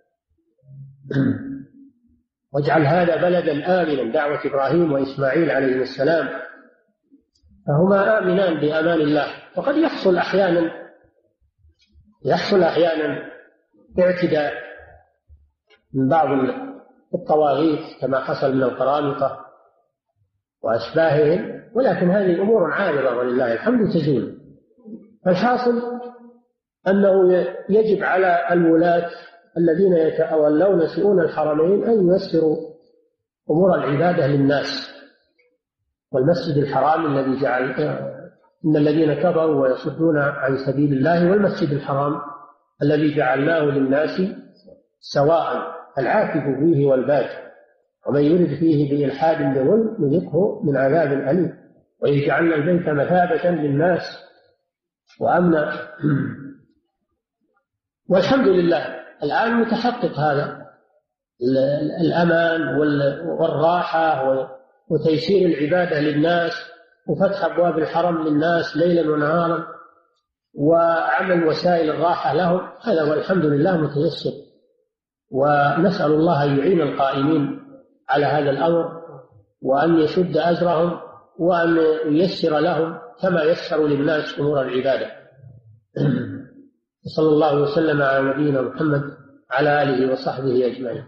واجعل هذا بلدا آمنا، دعوة إبراهيم وإسماعيل عليه السلام، فهما آمنان بأمان الله. وقد يحصل أحيانا يحصل أحيانا اعتداء من بعض الطواغيت كما حصل من القرامطة وأشباههم، ولكن هذه أمور عارضة ولله الحمد تزول. فالحاصل أنه يجب على الولاة الذين يتولون شؤون الحرمين أن ييسروا أمور العبادة للناس. والمسجد الحرام الذي جعل إن الذين كفروا ويصدون عن سبيل الله والمسجد الحرام الذي جعلناه للناس سواء العاكف فيه والباد، ومن يرد فيه بإلحاد بظلم نذقه من عذاب أليم، وإذ جعلنا البيت مثابة للناس وأمنا. والحمد لله الآن متحقق هذا الأمان والراحة وتيسير العبادة للناس وفتح أبواب الحرم للناس ليلا ونهارا وعمل وسائل الراحة لهم، هذا والحمد لله متيسر ونسأل الله أن يعين القائمين على هذا الأمر، وأن يشد أجرهم، وأن ييسر لهم كما يسر للناس أمور العبادة. صلى الله وسلم على نبينا محمد على آله وصحبه أجمعين.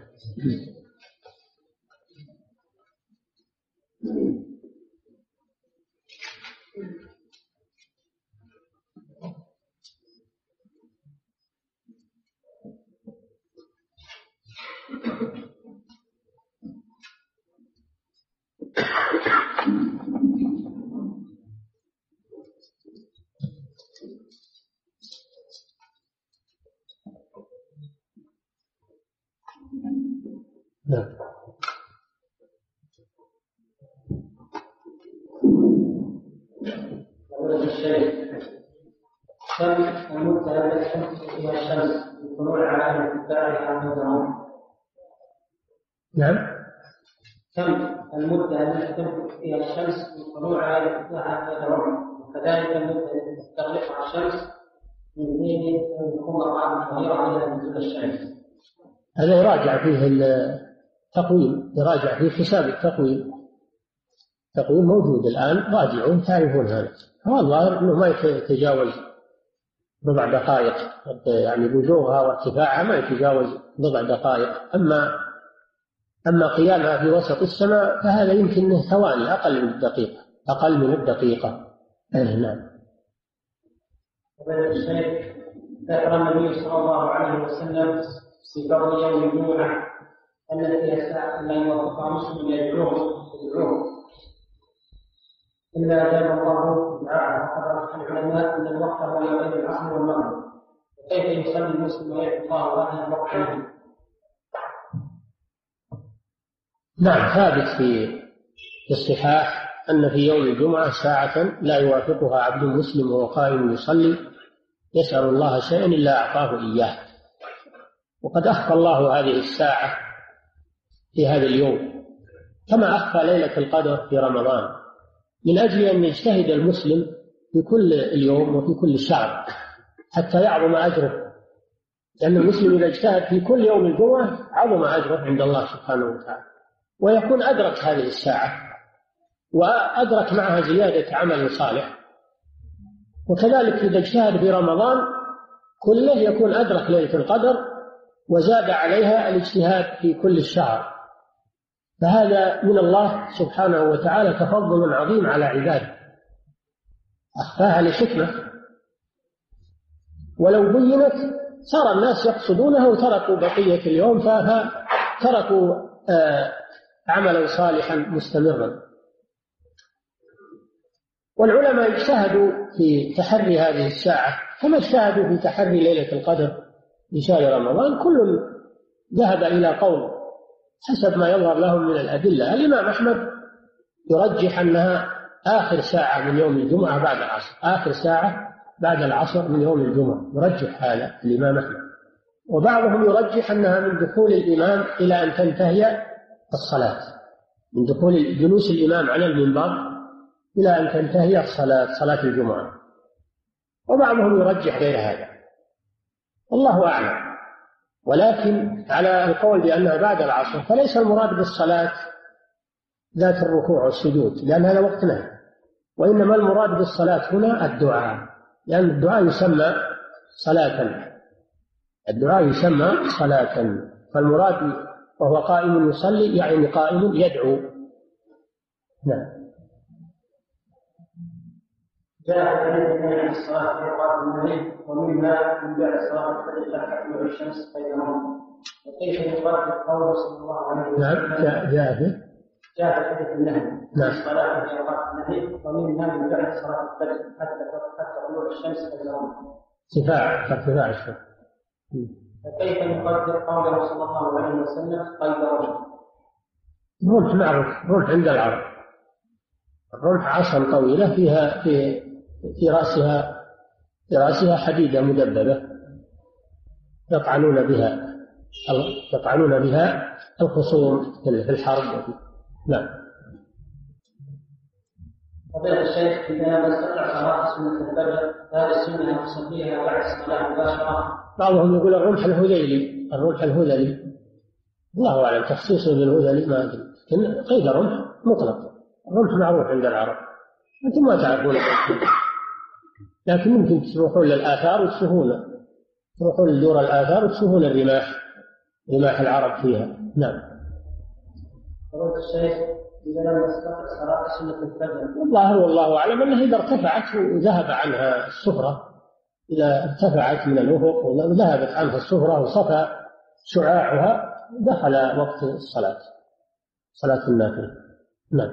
نعم. كم المدة التي تمسك فيها الشمس للطلوع على ارتفاعها عن الغرب؟ نعم. كم المدة التي تمسك فيها الشمس للطلوع على ارتفاعها عن الغرب؟ وكذلك المدة التي تستغرقها الشمس من حين أن تكون مقام الظهيرة إلى نزول الشمس. هذا يراجع فيه التقويم، يراجع فيه حساب التقويم. التقويم موجود الآن، راجعون تعرفون هذا. هو الظاهر أنه ما يتجاوز بضع دقائق، يعني بزوغها وارتفاعها ما يتجاوز بضع دقائق. أما أما قيامها في وسط السماء فهذا يمكن ثواني، أقل من الدقيقة، أقل من الدقيقة. نعم. الشيخ ذكر النبي صلى الله عليه وسلم في فضل يوم الجمعة أن فيها ساعة لا يوافقها مسلم يدعوه يدعوه إلا أجاب الله دعاءه. فقال العلماء أن الوقت هو بين العصر والمغرب، وكيف يصلي المسلم ويدعو الله هذا الوقت؟ نعم، ثابت في الصحاح أن في يوم الجمعة ساعة لا يوافقها عبد مسلم وهو قائم يصلي يسأل الله شيئا إلا أعطاه إياه. وقد أخفى الله هذه الساعة في هذا اليوم كما أخفى ليلة القدر في رمضان، من أجل أن يجتهد المسلم في كل اليوم وفي كل شهر حتى يعظم أجره، لأن المسلم إذا اجتهد في كل يوم الجمعة عظم أجره عند الله سبحانه وتعالى، ويكون أدرك هذه الساعة وأدرك معها زيادة عمل صالح. وكذلك إذا اجتهد في رمضان كله يكون أدرك ليلة القدر وزاد عليها الاجتهاد في كل الشهر. فهذا من الله سبحانه وتعالى تفضل عظيم على عباده، أخفاها لحكمة، ولو بينت صار الناس يقصدونها وتركوا بقية اليوم، فتركوا آه عملا صالحا مستمرا. والعلماء اجتهدوا في تحري هذه الساعة كما اجتهدوا في تحري ليلة القدر في شهر رمضان. كل ذهب إلى قول حسب ما يظهر لهم من الأدلة. الإمام أحمد يرجح أنها آخر ساعة من يوم الجمعة بعد العصر، آخر ساعة بعد العصر من يوم الجمعة، يرجح هذا الإمام أحمد. وبعضهم يرجح أنها من دخول الإمام إلى أن تنتهي الصلاة، من دخول جلوس الإمام على المنبر إلى أن تنتهي الصلاة، صلاة الجمعة. وبعضهم يرجح غير هذا، والله أعلم. ولكن على القول بأنها بعد العصر فليس المراد بالصلاة ذات الركوع والسجود، لأن هذا وقت نهي، وإنما المراد بالصلاة هنا الدعاء، لأن الدعاء يسمى صلاة، الدعاء يسمى صلاة. فالمراد وهو قائم يصلي يعني قائم يدعو. نعم. جاء حديث عن الصلاة في أوقات الليل ومنها من بعد صلاة الفجر حتى تطلع الشمس بينهم، وكيف يقدر قوله صلى الله عليه وسلم؟ نعم. جاء جاء جاء حديث النهي نعم. الصلاة في أوقات الليل ومنها من بعد صلاة الفجر حتى حتى طلوع الشمس بينهم. ارتفاع ارتفاع الشمس. فكيف نقدر قوله صلى الله عليه وسلم قيد رجل؟ الرمح معروف، الرمح عند العرب، الرمح عصا طويلة فيها في في رأسها في رأسها حديدة مدببة يطعنون بها يطعنون بها الخصوم في الحرب. نعم. فضيلة الشيخ عندما نستطيع صلاة سنة الفجر هذه السنة نصليها بعد الصلاة مباشرة. بعضهم يقول الرمح الهذيلي، الرمح الهذيلي الله أعلم تخصيصه بالهذل ما أدري، لكن قيد رمح مطلق، الرمح معروف عند العرب، أنتم ما تعرفون، لكن ممكن تروحون للآثار وتشوفون، تروحون لدور الآثار وتشوفون الرماح، رماح العرب فيها. نعم. فضيلة الشيخ إذا لم يستطع صلاة سنة الفجر، والله والله أعلم أنها إذا ارتفعت وذهب عنها الصفرة، إذا ارتفعت من الأفق وذهبت عنها الصفرة وصفى شعاعها دخل وقت الصلاة، صلاة النافلة. نعم.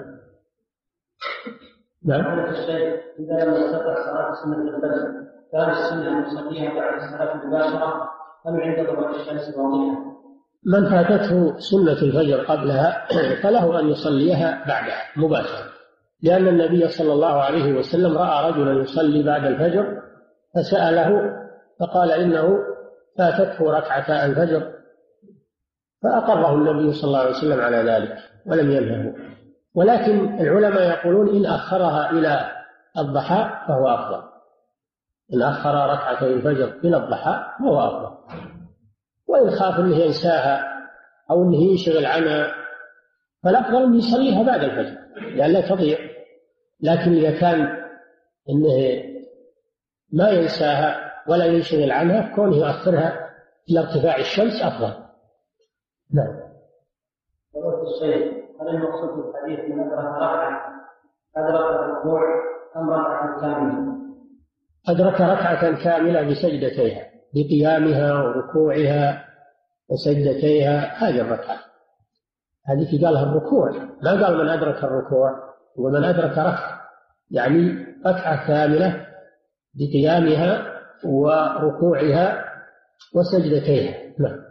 نعم. فضيلة الشيخ إذا لم يستطع صلاة سنة الفجر كان السنة أن يصليها بعد الصلاة مباشرة أم عند طلوع الشمس واضحة؟ من فاتته سنة الفجر قبلها فله أن يصليها بعدها مباشرة، لأن النبي صلى الله عليه وسلم رأى رجلا يصلي بعد الفجر فسأله فقال إنه فاتته ركعتا الفجر، فأقره النبي صلى الله عليه وسلم على ذلك ولم ينهه. ولكن العلماء يقولون إن أخرها إلى الضحى فهو أفضل، إن أخر ركعتي الفجر إلى الضحى فهو أفضل، وإن خاف أنه ينساها أو أنه ينشغل عنها فالأفضل أن يصليها بعد الفجر لأن لا تضيع. لكن إذا كان أنه ما ينساها ولا ينشغل عنها كونه يؤخرها إلى ارتفاع الشمس أفضل. نعم. فضيلة الشيخ هل المقصود بالحديث من أدرك ركعة أدرك الركوع أم ركعة كاملة؟ أدرك ركعة كاملة بسجدتيها، بقيامها وركوعها وسجدتيها، هذه الركعة، هذه قالها الركوع، ما قال من أدرك الركوع، ومن أدرك ركعة يعني ركعة كاملة بقيامها وركوعها وسجدتيها. نعم.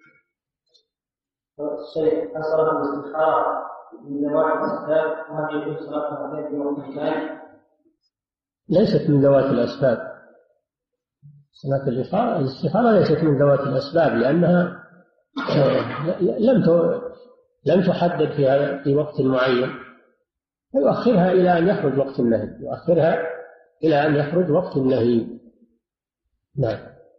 الشيخ حصل الاستخارة من ذوات الأسباب وهل يجوز صلاتها في وقت الثاني؟ ليست من ذوات الأسباب، صلاة الاستخارة ليست من ذوات الأسباب لأنها لم لم تحدد في في وقت معين، فيؤخرها إلى أن يخرج وقت النهي، يؤخرها إلى أن يخرج وقت النهي. نعم.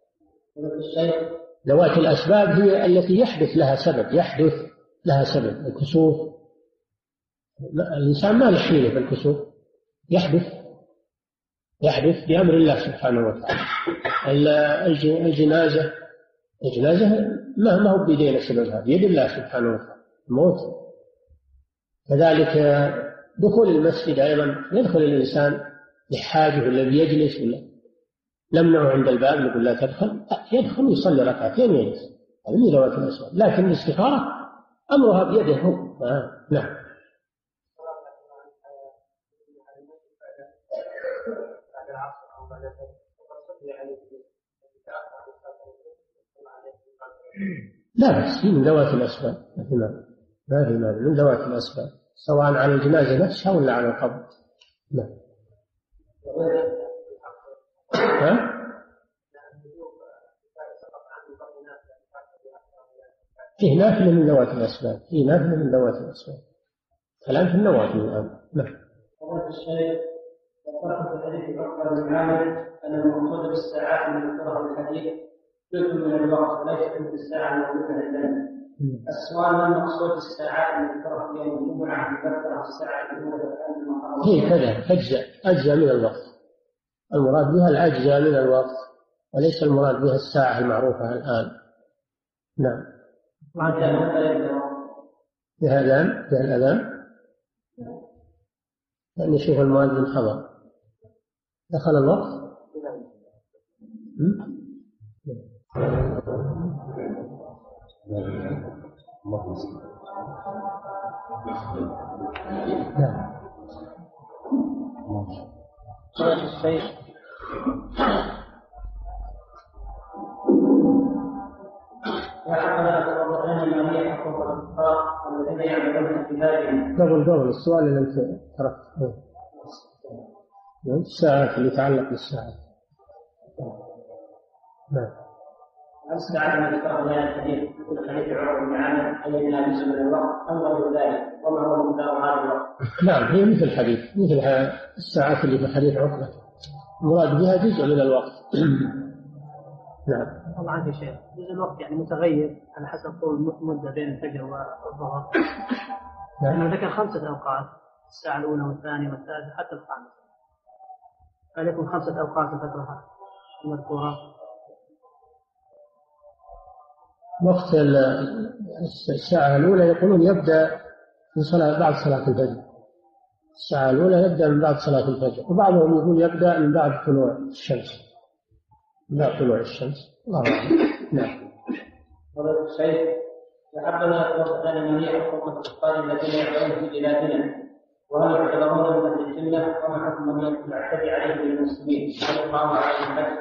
ذوات الأسباب هي التي يحدث لها سبب، يحدث لها سبب، الكسوف، الإنسان ما يحيله في الكسوف، يحدث يحدث بأمر الله سبحانه وتعالى. الجنازة الجنازة ما ما هو بيدينا سببها، بيد الله سبحانه وتعالى، الموت. كذلك دخول المسجد أيضا، يدخل الإنسان لحاجه ولا بيجلس ولا نمنعه عند الباب نقول لا تدخل، يدخل ويصلي ركعتين ويجلس، هذه من ذوات الأسباب. لكن الاستخارة أمرها بيده هو. آه. نعم. لا بس من ذوات الأسباب، ما في مال من ذوات الأسباب، سواء على الجنازة نفسها ولا على القبر. نعم. ها؟ فيه نافلة من ذوات الأسباب، فيه نافلة من ذوات الأسباب، كلام في النوافل الآن. نعم. فضيلة الشيخ ذكرت في الحديث عقبة بن عامر أن المقصود بالساعات المذكورة في الحديث جزء من الوقت وليست مثل الساعة الموجودة عندنا. السؤال ما المقصود بالساعات المذكورة في يوم الجمعة مذكرة في الساعة الأولى؟ هي كذا أجزاء أجزاء من الوقت، المراد بها الأجزاء من الوقت وليس المراد بها الساعة المعروفة الآن. نعم. بها الأذان بها الأذان يعني شوف المؤذن حضر دخل الوقت. نعم. الشيخ قبل قبل السؤال اللي انت تركته الساعات اللي يتعلق بالساعات. نعم. الساعات التي ذكرها لها الحديث مثل حديث عمر بن عامر أي أنها جزء من الوقت أم غير ذلك، وما هو مقدار هذا الوقت؟ نعم هي مثل الحديث، مثل الساعات اللي في حديث عقبة، المراد بها جزء من الوقت. نعم. الله عنك يا شيخ، جزء الوقت يعني متغير على حسب طول المدة بين الفجر والظهر. نعم. أنا ذكر خمسة أوقات، الساعة الأولى والثانية والثالثة حتى الخامسة، هل يكون خمسة أوقات الفترة المذكورة؟ وقت الساعة الأولى يقولون يبدأ من صلاة بعد صلاة الفجر. الساعة الأولى يبدأ من بعد صلاة الفجر، وبعضهم يقول يبدأ من بعد طلوع الشمس. من بعد طلوع الشمس. الله أعلم. نعم. فضيلة الشيخ، لعلنا توضح لنا منيع حكم الأطفال الذين يعملون في بلادنا، وهل يعتبرون من أهل الجنة، وما حكم من يعتدي عليهم المسلمين؟ هل يقام عليهم الحد؟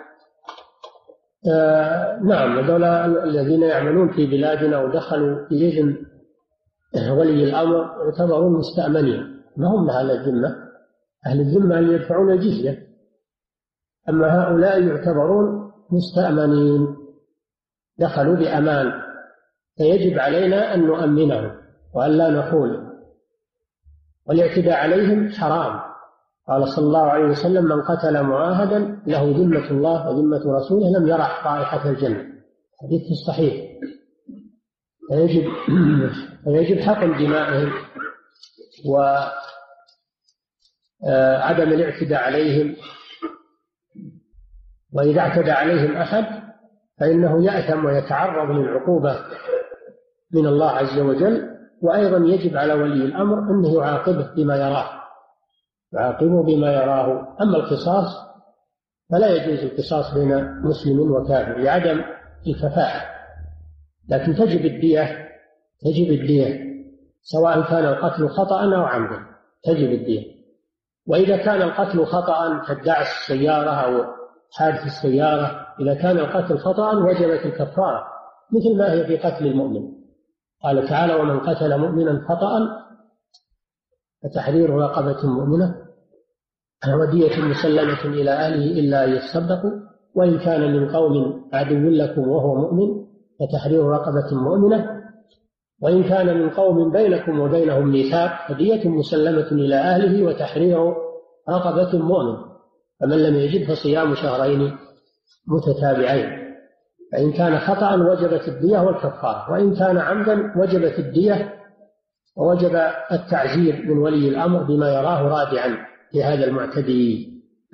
آه نعم، هذولا الذين يعملون في بلادنا ودخلوا في إذن ولي الأمر يعتبرون مستأمنين، ما هم أهل الذمة. أهل الذمة اللي يدفعون الجزية، أما هؤلاء يعتبرون مستأمنين، دخلوا بأمان، فيجب علينا أن نؤمنهم وأن لا نخونهم، والاعتداء عليهم حرام. قال صلى الله عليه وسلم: من قتل معاهدا له ذمة الله وذمة رسوله لم يرح رائحة الجنة. حديث الصحيح. فيجب فيجب حقن دمائهم وعدم الاعتداء عليهم، وإذا اعتدى عليهم أحد فإنه يأثم ويتعرض للعقوبة من الله عز وجل. وأيضا يجب على ولي الأمر أنه يعاقبه بما يراه، يعاقبه بما يراه. أما القصاص فلا يجوز القصاص بين مسلم وكافر لعدم الكفاءة، لكن تجب الدية، تجب الدية سواء كان القتل خطأ أو عمدا، تجب الدية. وإذا كان القتل خطأ كدعس السيارة أو حادث السيارة، إذا كان القتل خطأ وجبت الكفارة مثل ما هي في قتل المؤمن. قال تعالى: ومن قتل مؤمنا خطأ فتحرير رقبة مؤمنة ودية مسلمة إلى أهله إلا أن يصدقوا، وإن كان من قوم عدو لكم وهو مؤمن فتحرير رقبة مؤمنة، وإن كان من قوم بينكم وبينهم ميثاق فدية مسلمة إلى أهله وتحرير رقبة مؤمن، فمن لم يجد فصيام شهرين متتابعين. فإن كان خطأ وجبت الدية والكفارة، وإن كان عمدا وجبت الدية ووجب التعزير من ولي الأمر بما يراه رادعا لهذا المعتدي.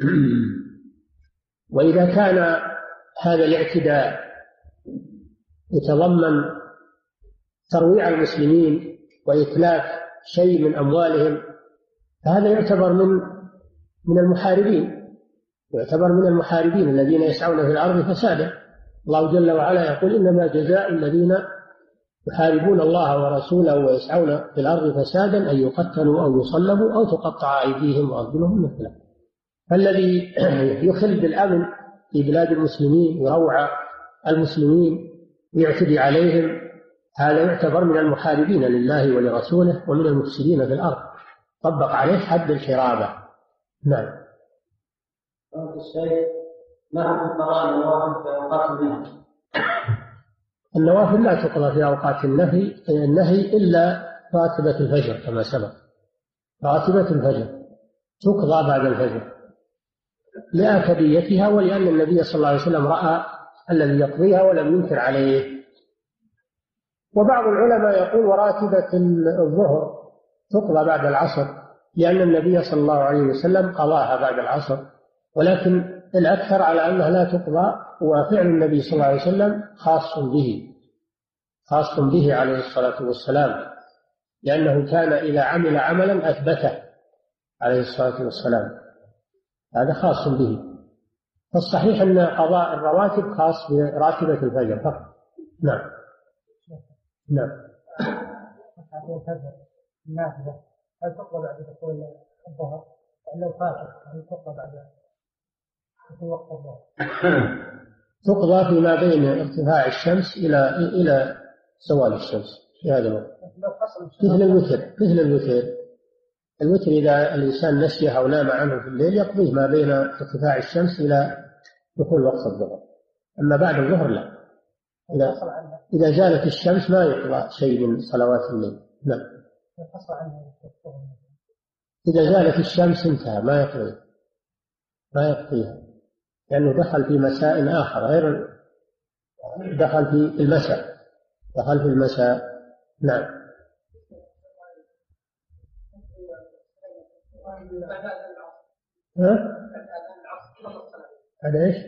وإذا كان هذا الاعتداء يتضمن ترويع المسلمين وإتلاف شيء من أموالهم فهذا يعتبر من من المحاربين، يعتبر من المحاربين الذين يسعون في الأرض فسادا. الله جل وعلا يقول: إنما جزاء الذين يحاربون الله ورسوله ويسعون في الأرض فسادا أن يقتلوا أو يصلبوا أو تقطع أيديهم وأرجلهم من خلاف. فالذي يخل بالأمن في بلاد المسلمين يروع المسلمين ويعتدي عليهم هذا يعتبر من المحاربين لله ولرسوله ومن المفسدين في الأرض، طبق عليه حد الحرابة. نعم. الشيخ، ما هو قضاء النوافل في أوقات النهي؟ النوافل لا تقضى في أوقات النهي النهي إلا راتبة الفجر كما سبق. راتبة الفجر تقضى بعد الفجر لآكديتها، ولأن النبي صلى الله عليه وسلم رأى الذي يقضيها ولم ينكر عليه. وبعض العلماء يقول وراتبة الظهر تقضى بعد العصر، لأن النبي صلى الله عليه وسلم قضاها بعد العصر، ولكن الأكثر على أنها لا تقضى، وفعل النبي صلى الله عليه وسلم خاص به، خاص به عليه الصلاة والسلام، لأنه كان إذا عمل عملا أثبته عليه الصلاة والسلام، هذا خاص به. فالصحيح أن قضاء الرواتب خاص براتبة الفجر فقط. نعم. نعم. هل تقضى بعد دخول الظهر؟ لو فاتت هل تقضى بعد وقت الظهر؟ تقضى فيما بين ارتفاع الشمس إلى إلى زوال الشمس في هذا الوقت، مثل الوتر مثل الوتر الوتر إذا الإنسان نسيه أو نام عنه في الليل يقضيه ما بين ارتفاع الشمس إلى دخول وقت الظهر. أما بعد الظهر لا، إذا, إذا زالت الشمس ما يقضى شيء من صلوات الليل. نعم. إذا زالت الشمس انتهى، ما يقضي ما يقضيها، لأنه دخل في مسائل آخر غير دخل في المساء دخل في المساء. نعم. ها؟ هذا ايش؟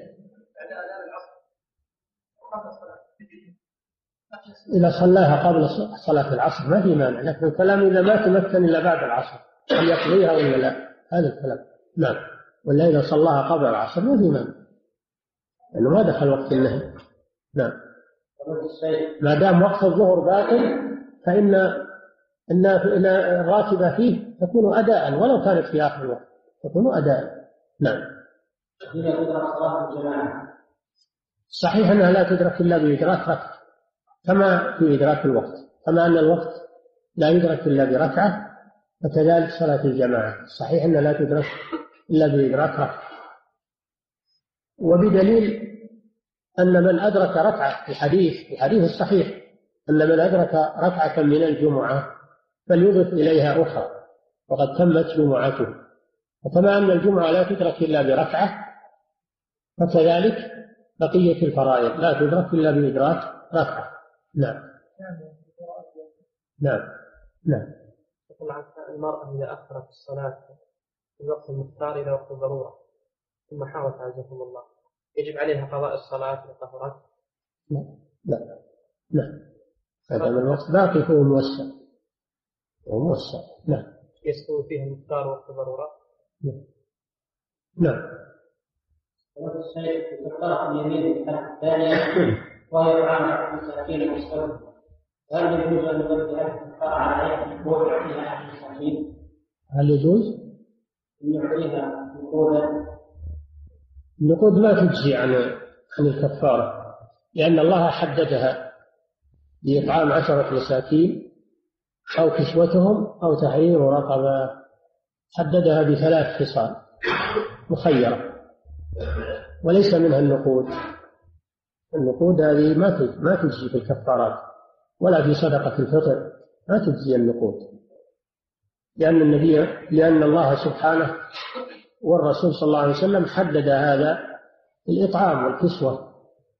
إذا صلاها قبل صلاة العصر ما في مانع، لكن الكلام إذا ما تمكن إلا بعد العصر هل يقضيها ولا لا؟ هذا الكلام. نعم. ولا إذا صلاها قبل العصر ما في مانع لأنه ما دخل وقت النهي. نعم. ما دام وقت الظهر باقي فإن إن الراتبة فيه تكون أداء ولو كانت في آخر الوقت تكون أداء. نعم. صحيح أنها لا تدرك إلا بإدراك ركعة كما في إدراك الوقت، كما أن الوقت لا يدرك إلا بركعة فكذلك صلاة الجماعة صحيح أنها لا تدرك إلا بإدراك ركعة. وبدليل أن من أدرك ركعة في الحديث الحديث الصحيح أن من أدرك ركعة من الجمعة فليضف إليها أخرى وقد تمت جمعته. وكما أن الجمعة لا تدرك إلا بركعة فكذلك بقية الفرائض لا تدرك إلا بإدراك ركعة. نعم. نعم. نعم. المرأة إذا أخرت الصلاة في الوقت المختار إلى وقت الضرورة ثم حاولت عزكم الله يجب عليها قضاء الصلاة لطهرت؟ لا لا لا هذا من الوقت باقي هو موسع هو موسع. نعم. يستوي فيه المختار وقت الضرورة؟ نعم. نعم. وهذا الشيء يقترح اليمين الثانية وهي طعام المساكين المستوى، هل يجوز أن يبدأ الكفارة على النقود يعطيها أحد المساكين؟ هل يجوز؟ أن يعطيها نقودا؟ النقود ما تجزي عن عن الكفارة لأن الله حددها بإطعام عشرة مساكين أو كسوتهم أو تحرير رقبة، حددها بثلاث خصال مخيرة وليس منها النقود. النقود هذه ما ما تجزي في الكفارات ولا في صدقة الفطر ما تجزي النقود لأن النبي لأن الله سبحانه والرسول صلى الله عليه وسلم حدد هذا الإطعام والكسوة،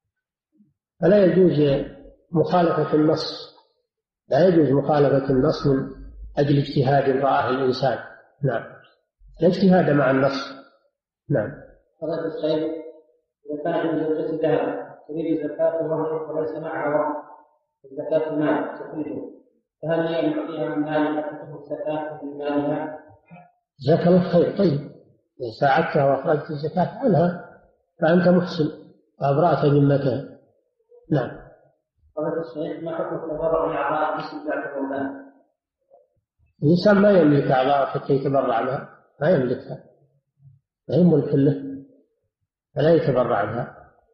فلا يجوز مخالفة النص لا يجوز مخالفة النص من أجل اجتهاد رآه الإنسان. نعم. لا اجتهاد مع النص. نعم. هذا الشيء إذا كان عند زوجته ذهب تريد زكاة وهي وليس معها زكاة المال تخرجه فهل هي يعطيها من مال تكتب الزكاة من مالها؟ جزاك الله خير. طيب إذا ساعدتها وأخرجت الزكاة عنها فأنت محسن وأبرأت ذمتها. نعم. هذا الشيء ما حكم التبرع بأعضاء الجسم بعد الوفاة؟ الإنسان ما يملك أعضاء حتى يتبرع بها، ما يملكها، ما هي ملك له فلا يتبرع بها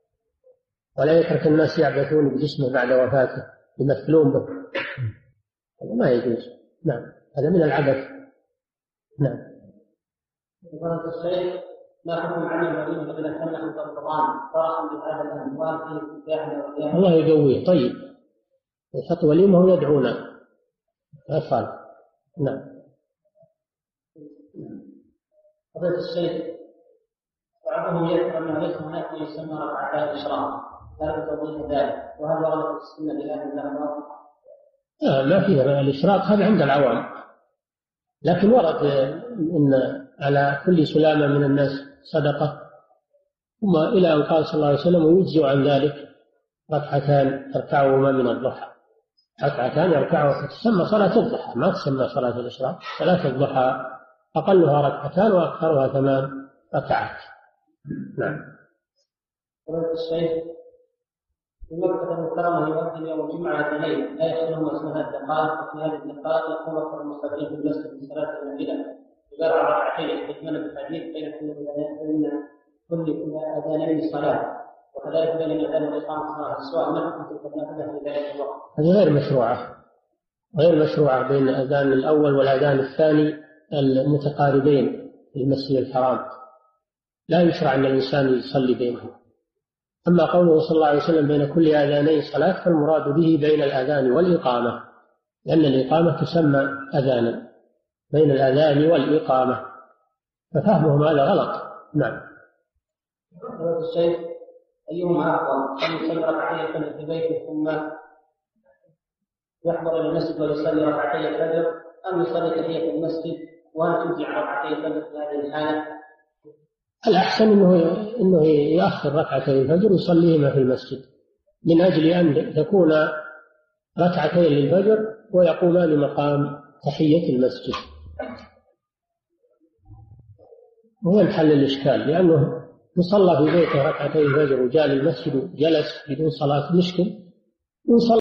ولا يترك الناس يعبثون بجسمه بعد وفاته يمثلون به، هذا ما يجوز. نعم. هذا من العبث. نعم. هذا الشيء ما حكم عمل الوليمة إذا كان عند القرآن فرحا بهذا الأموال في اتجاه الله يقويه. طيب يحط وليمة ويدعونا أفعل. نعم. هذا الشيء بعضهم يذكر أنه ليس هناك ما يسمى ركعتي الإشراق، لا توضيح ذلك، وهل ورد في السنة بهذه الأمر؟ لا ما فيها الإشراق، هذا عند العوام، لكن ورد إن على كل سلامة من الناس صدقة، ثم إلى أن قال صلى الله عليه وسلم ويجزئ عن ذلك ركعتان يركعهما من الضحى، ركعتان يركعهما تسمى صلاة الضحى ما تسمى صلاة الإشراق. صلاة الضحى أقلها ركعتان وأكثرها ثمان ركعات. نعم. قلت الشيخ في مكة المكرمة يؤذن يوم الجمعة الليل لا يخلو اسمها الدقائق، وفي هذه الدقائق يقوم أكثر المصلين في المسجد من صلاة النافلة يقرأ ركعتين يحتجون بالحديث بين بين كل أذانين صلاة، وكذلك بين الأذان والإقامة صلاة، سواء ما كنت تتنافل في ذلك الوقت. هذه غير مشروعة، غير مشروعة بين الأذان الأول والأذان الثاني المتقاربين في المسجد الحرام، لا يشرع أن الإنسان يصلي بينهم. أما قوله صلى الله عليه وسلم بين كل أذانين صلاة فالمراد به بين الأذان والإقامة، لأن الإقامة تسمى أذانا، بين الأذان والإقامة، ففهمهم هذا غلط. نعم. هذا الشيء أيهما أفضل؟ أن يصلي ركعتين الفجر في بيته ثم يحضر إلى المسجد ويصلي ركعتي الفجر، أم يصلي تحية المسجد وهل تجزي عن ركعتي الفجر في هذه الحالة؟ الأحسن أنه أنه يأخر ركعتي الفجر ويصليهما في المسجد من أجل أن تكون ركعتين للفجر ويقومان مقام تحية المسجد، وينحل الإشكال، لأنه يصلى في بيته ركعتي الفجر وجاء للمسجد وجلس بدون صلاة مشكل، ويصلى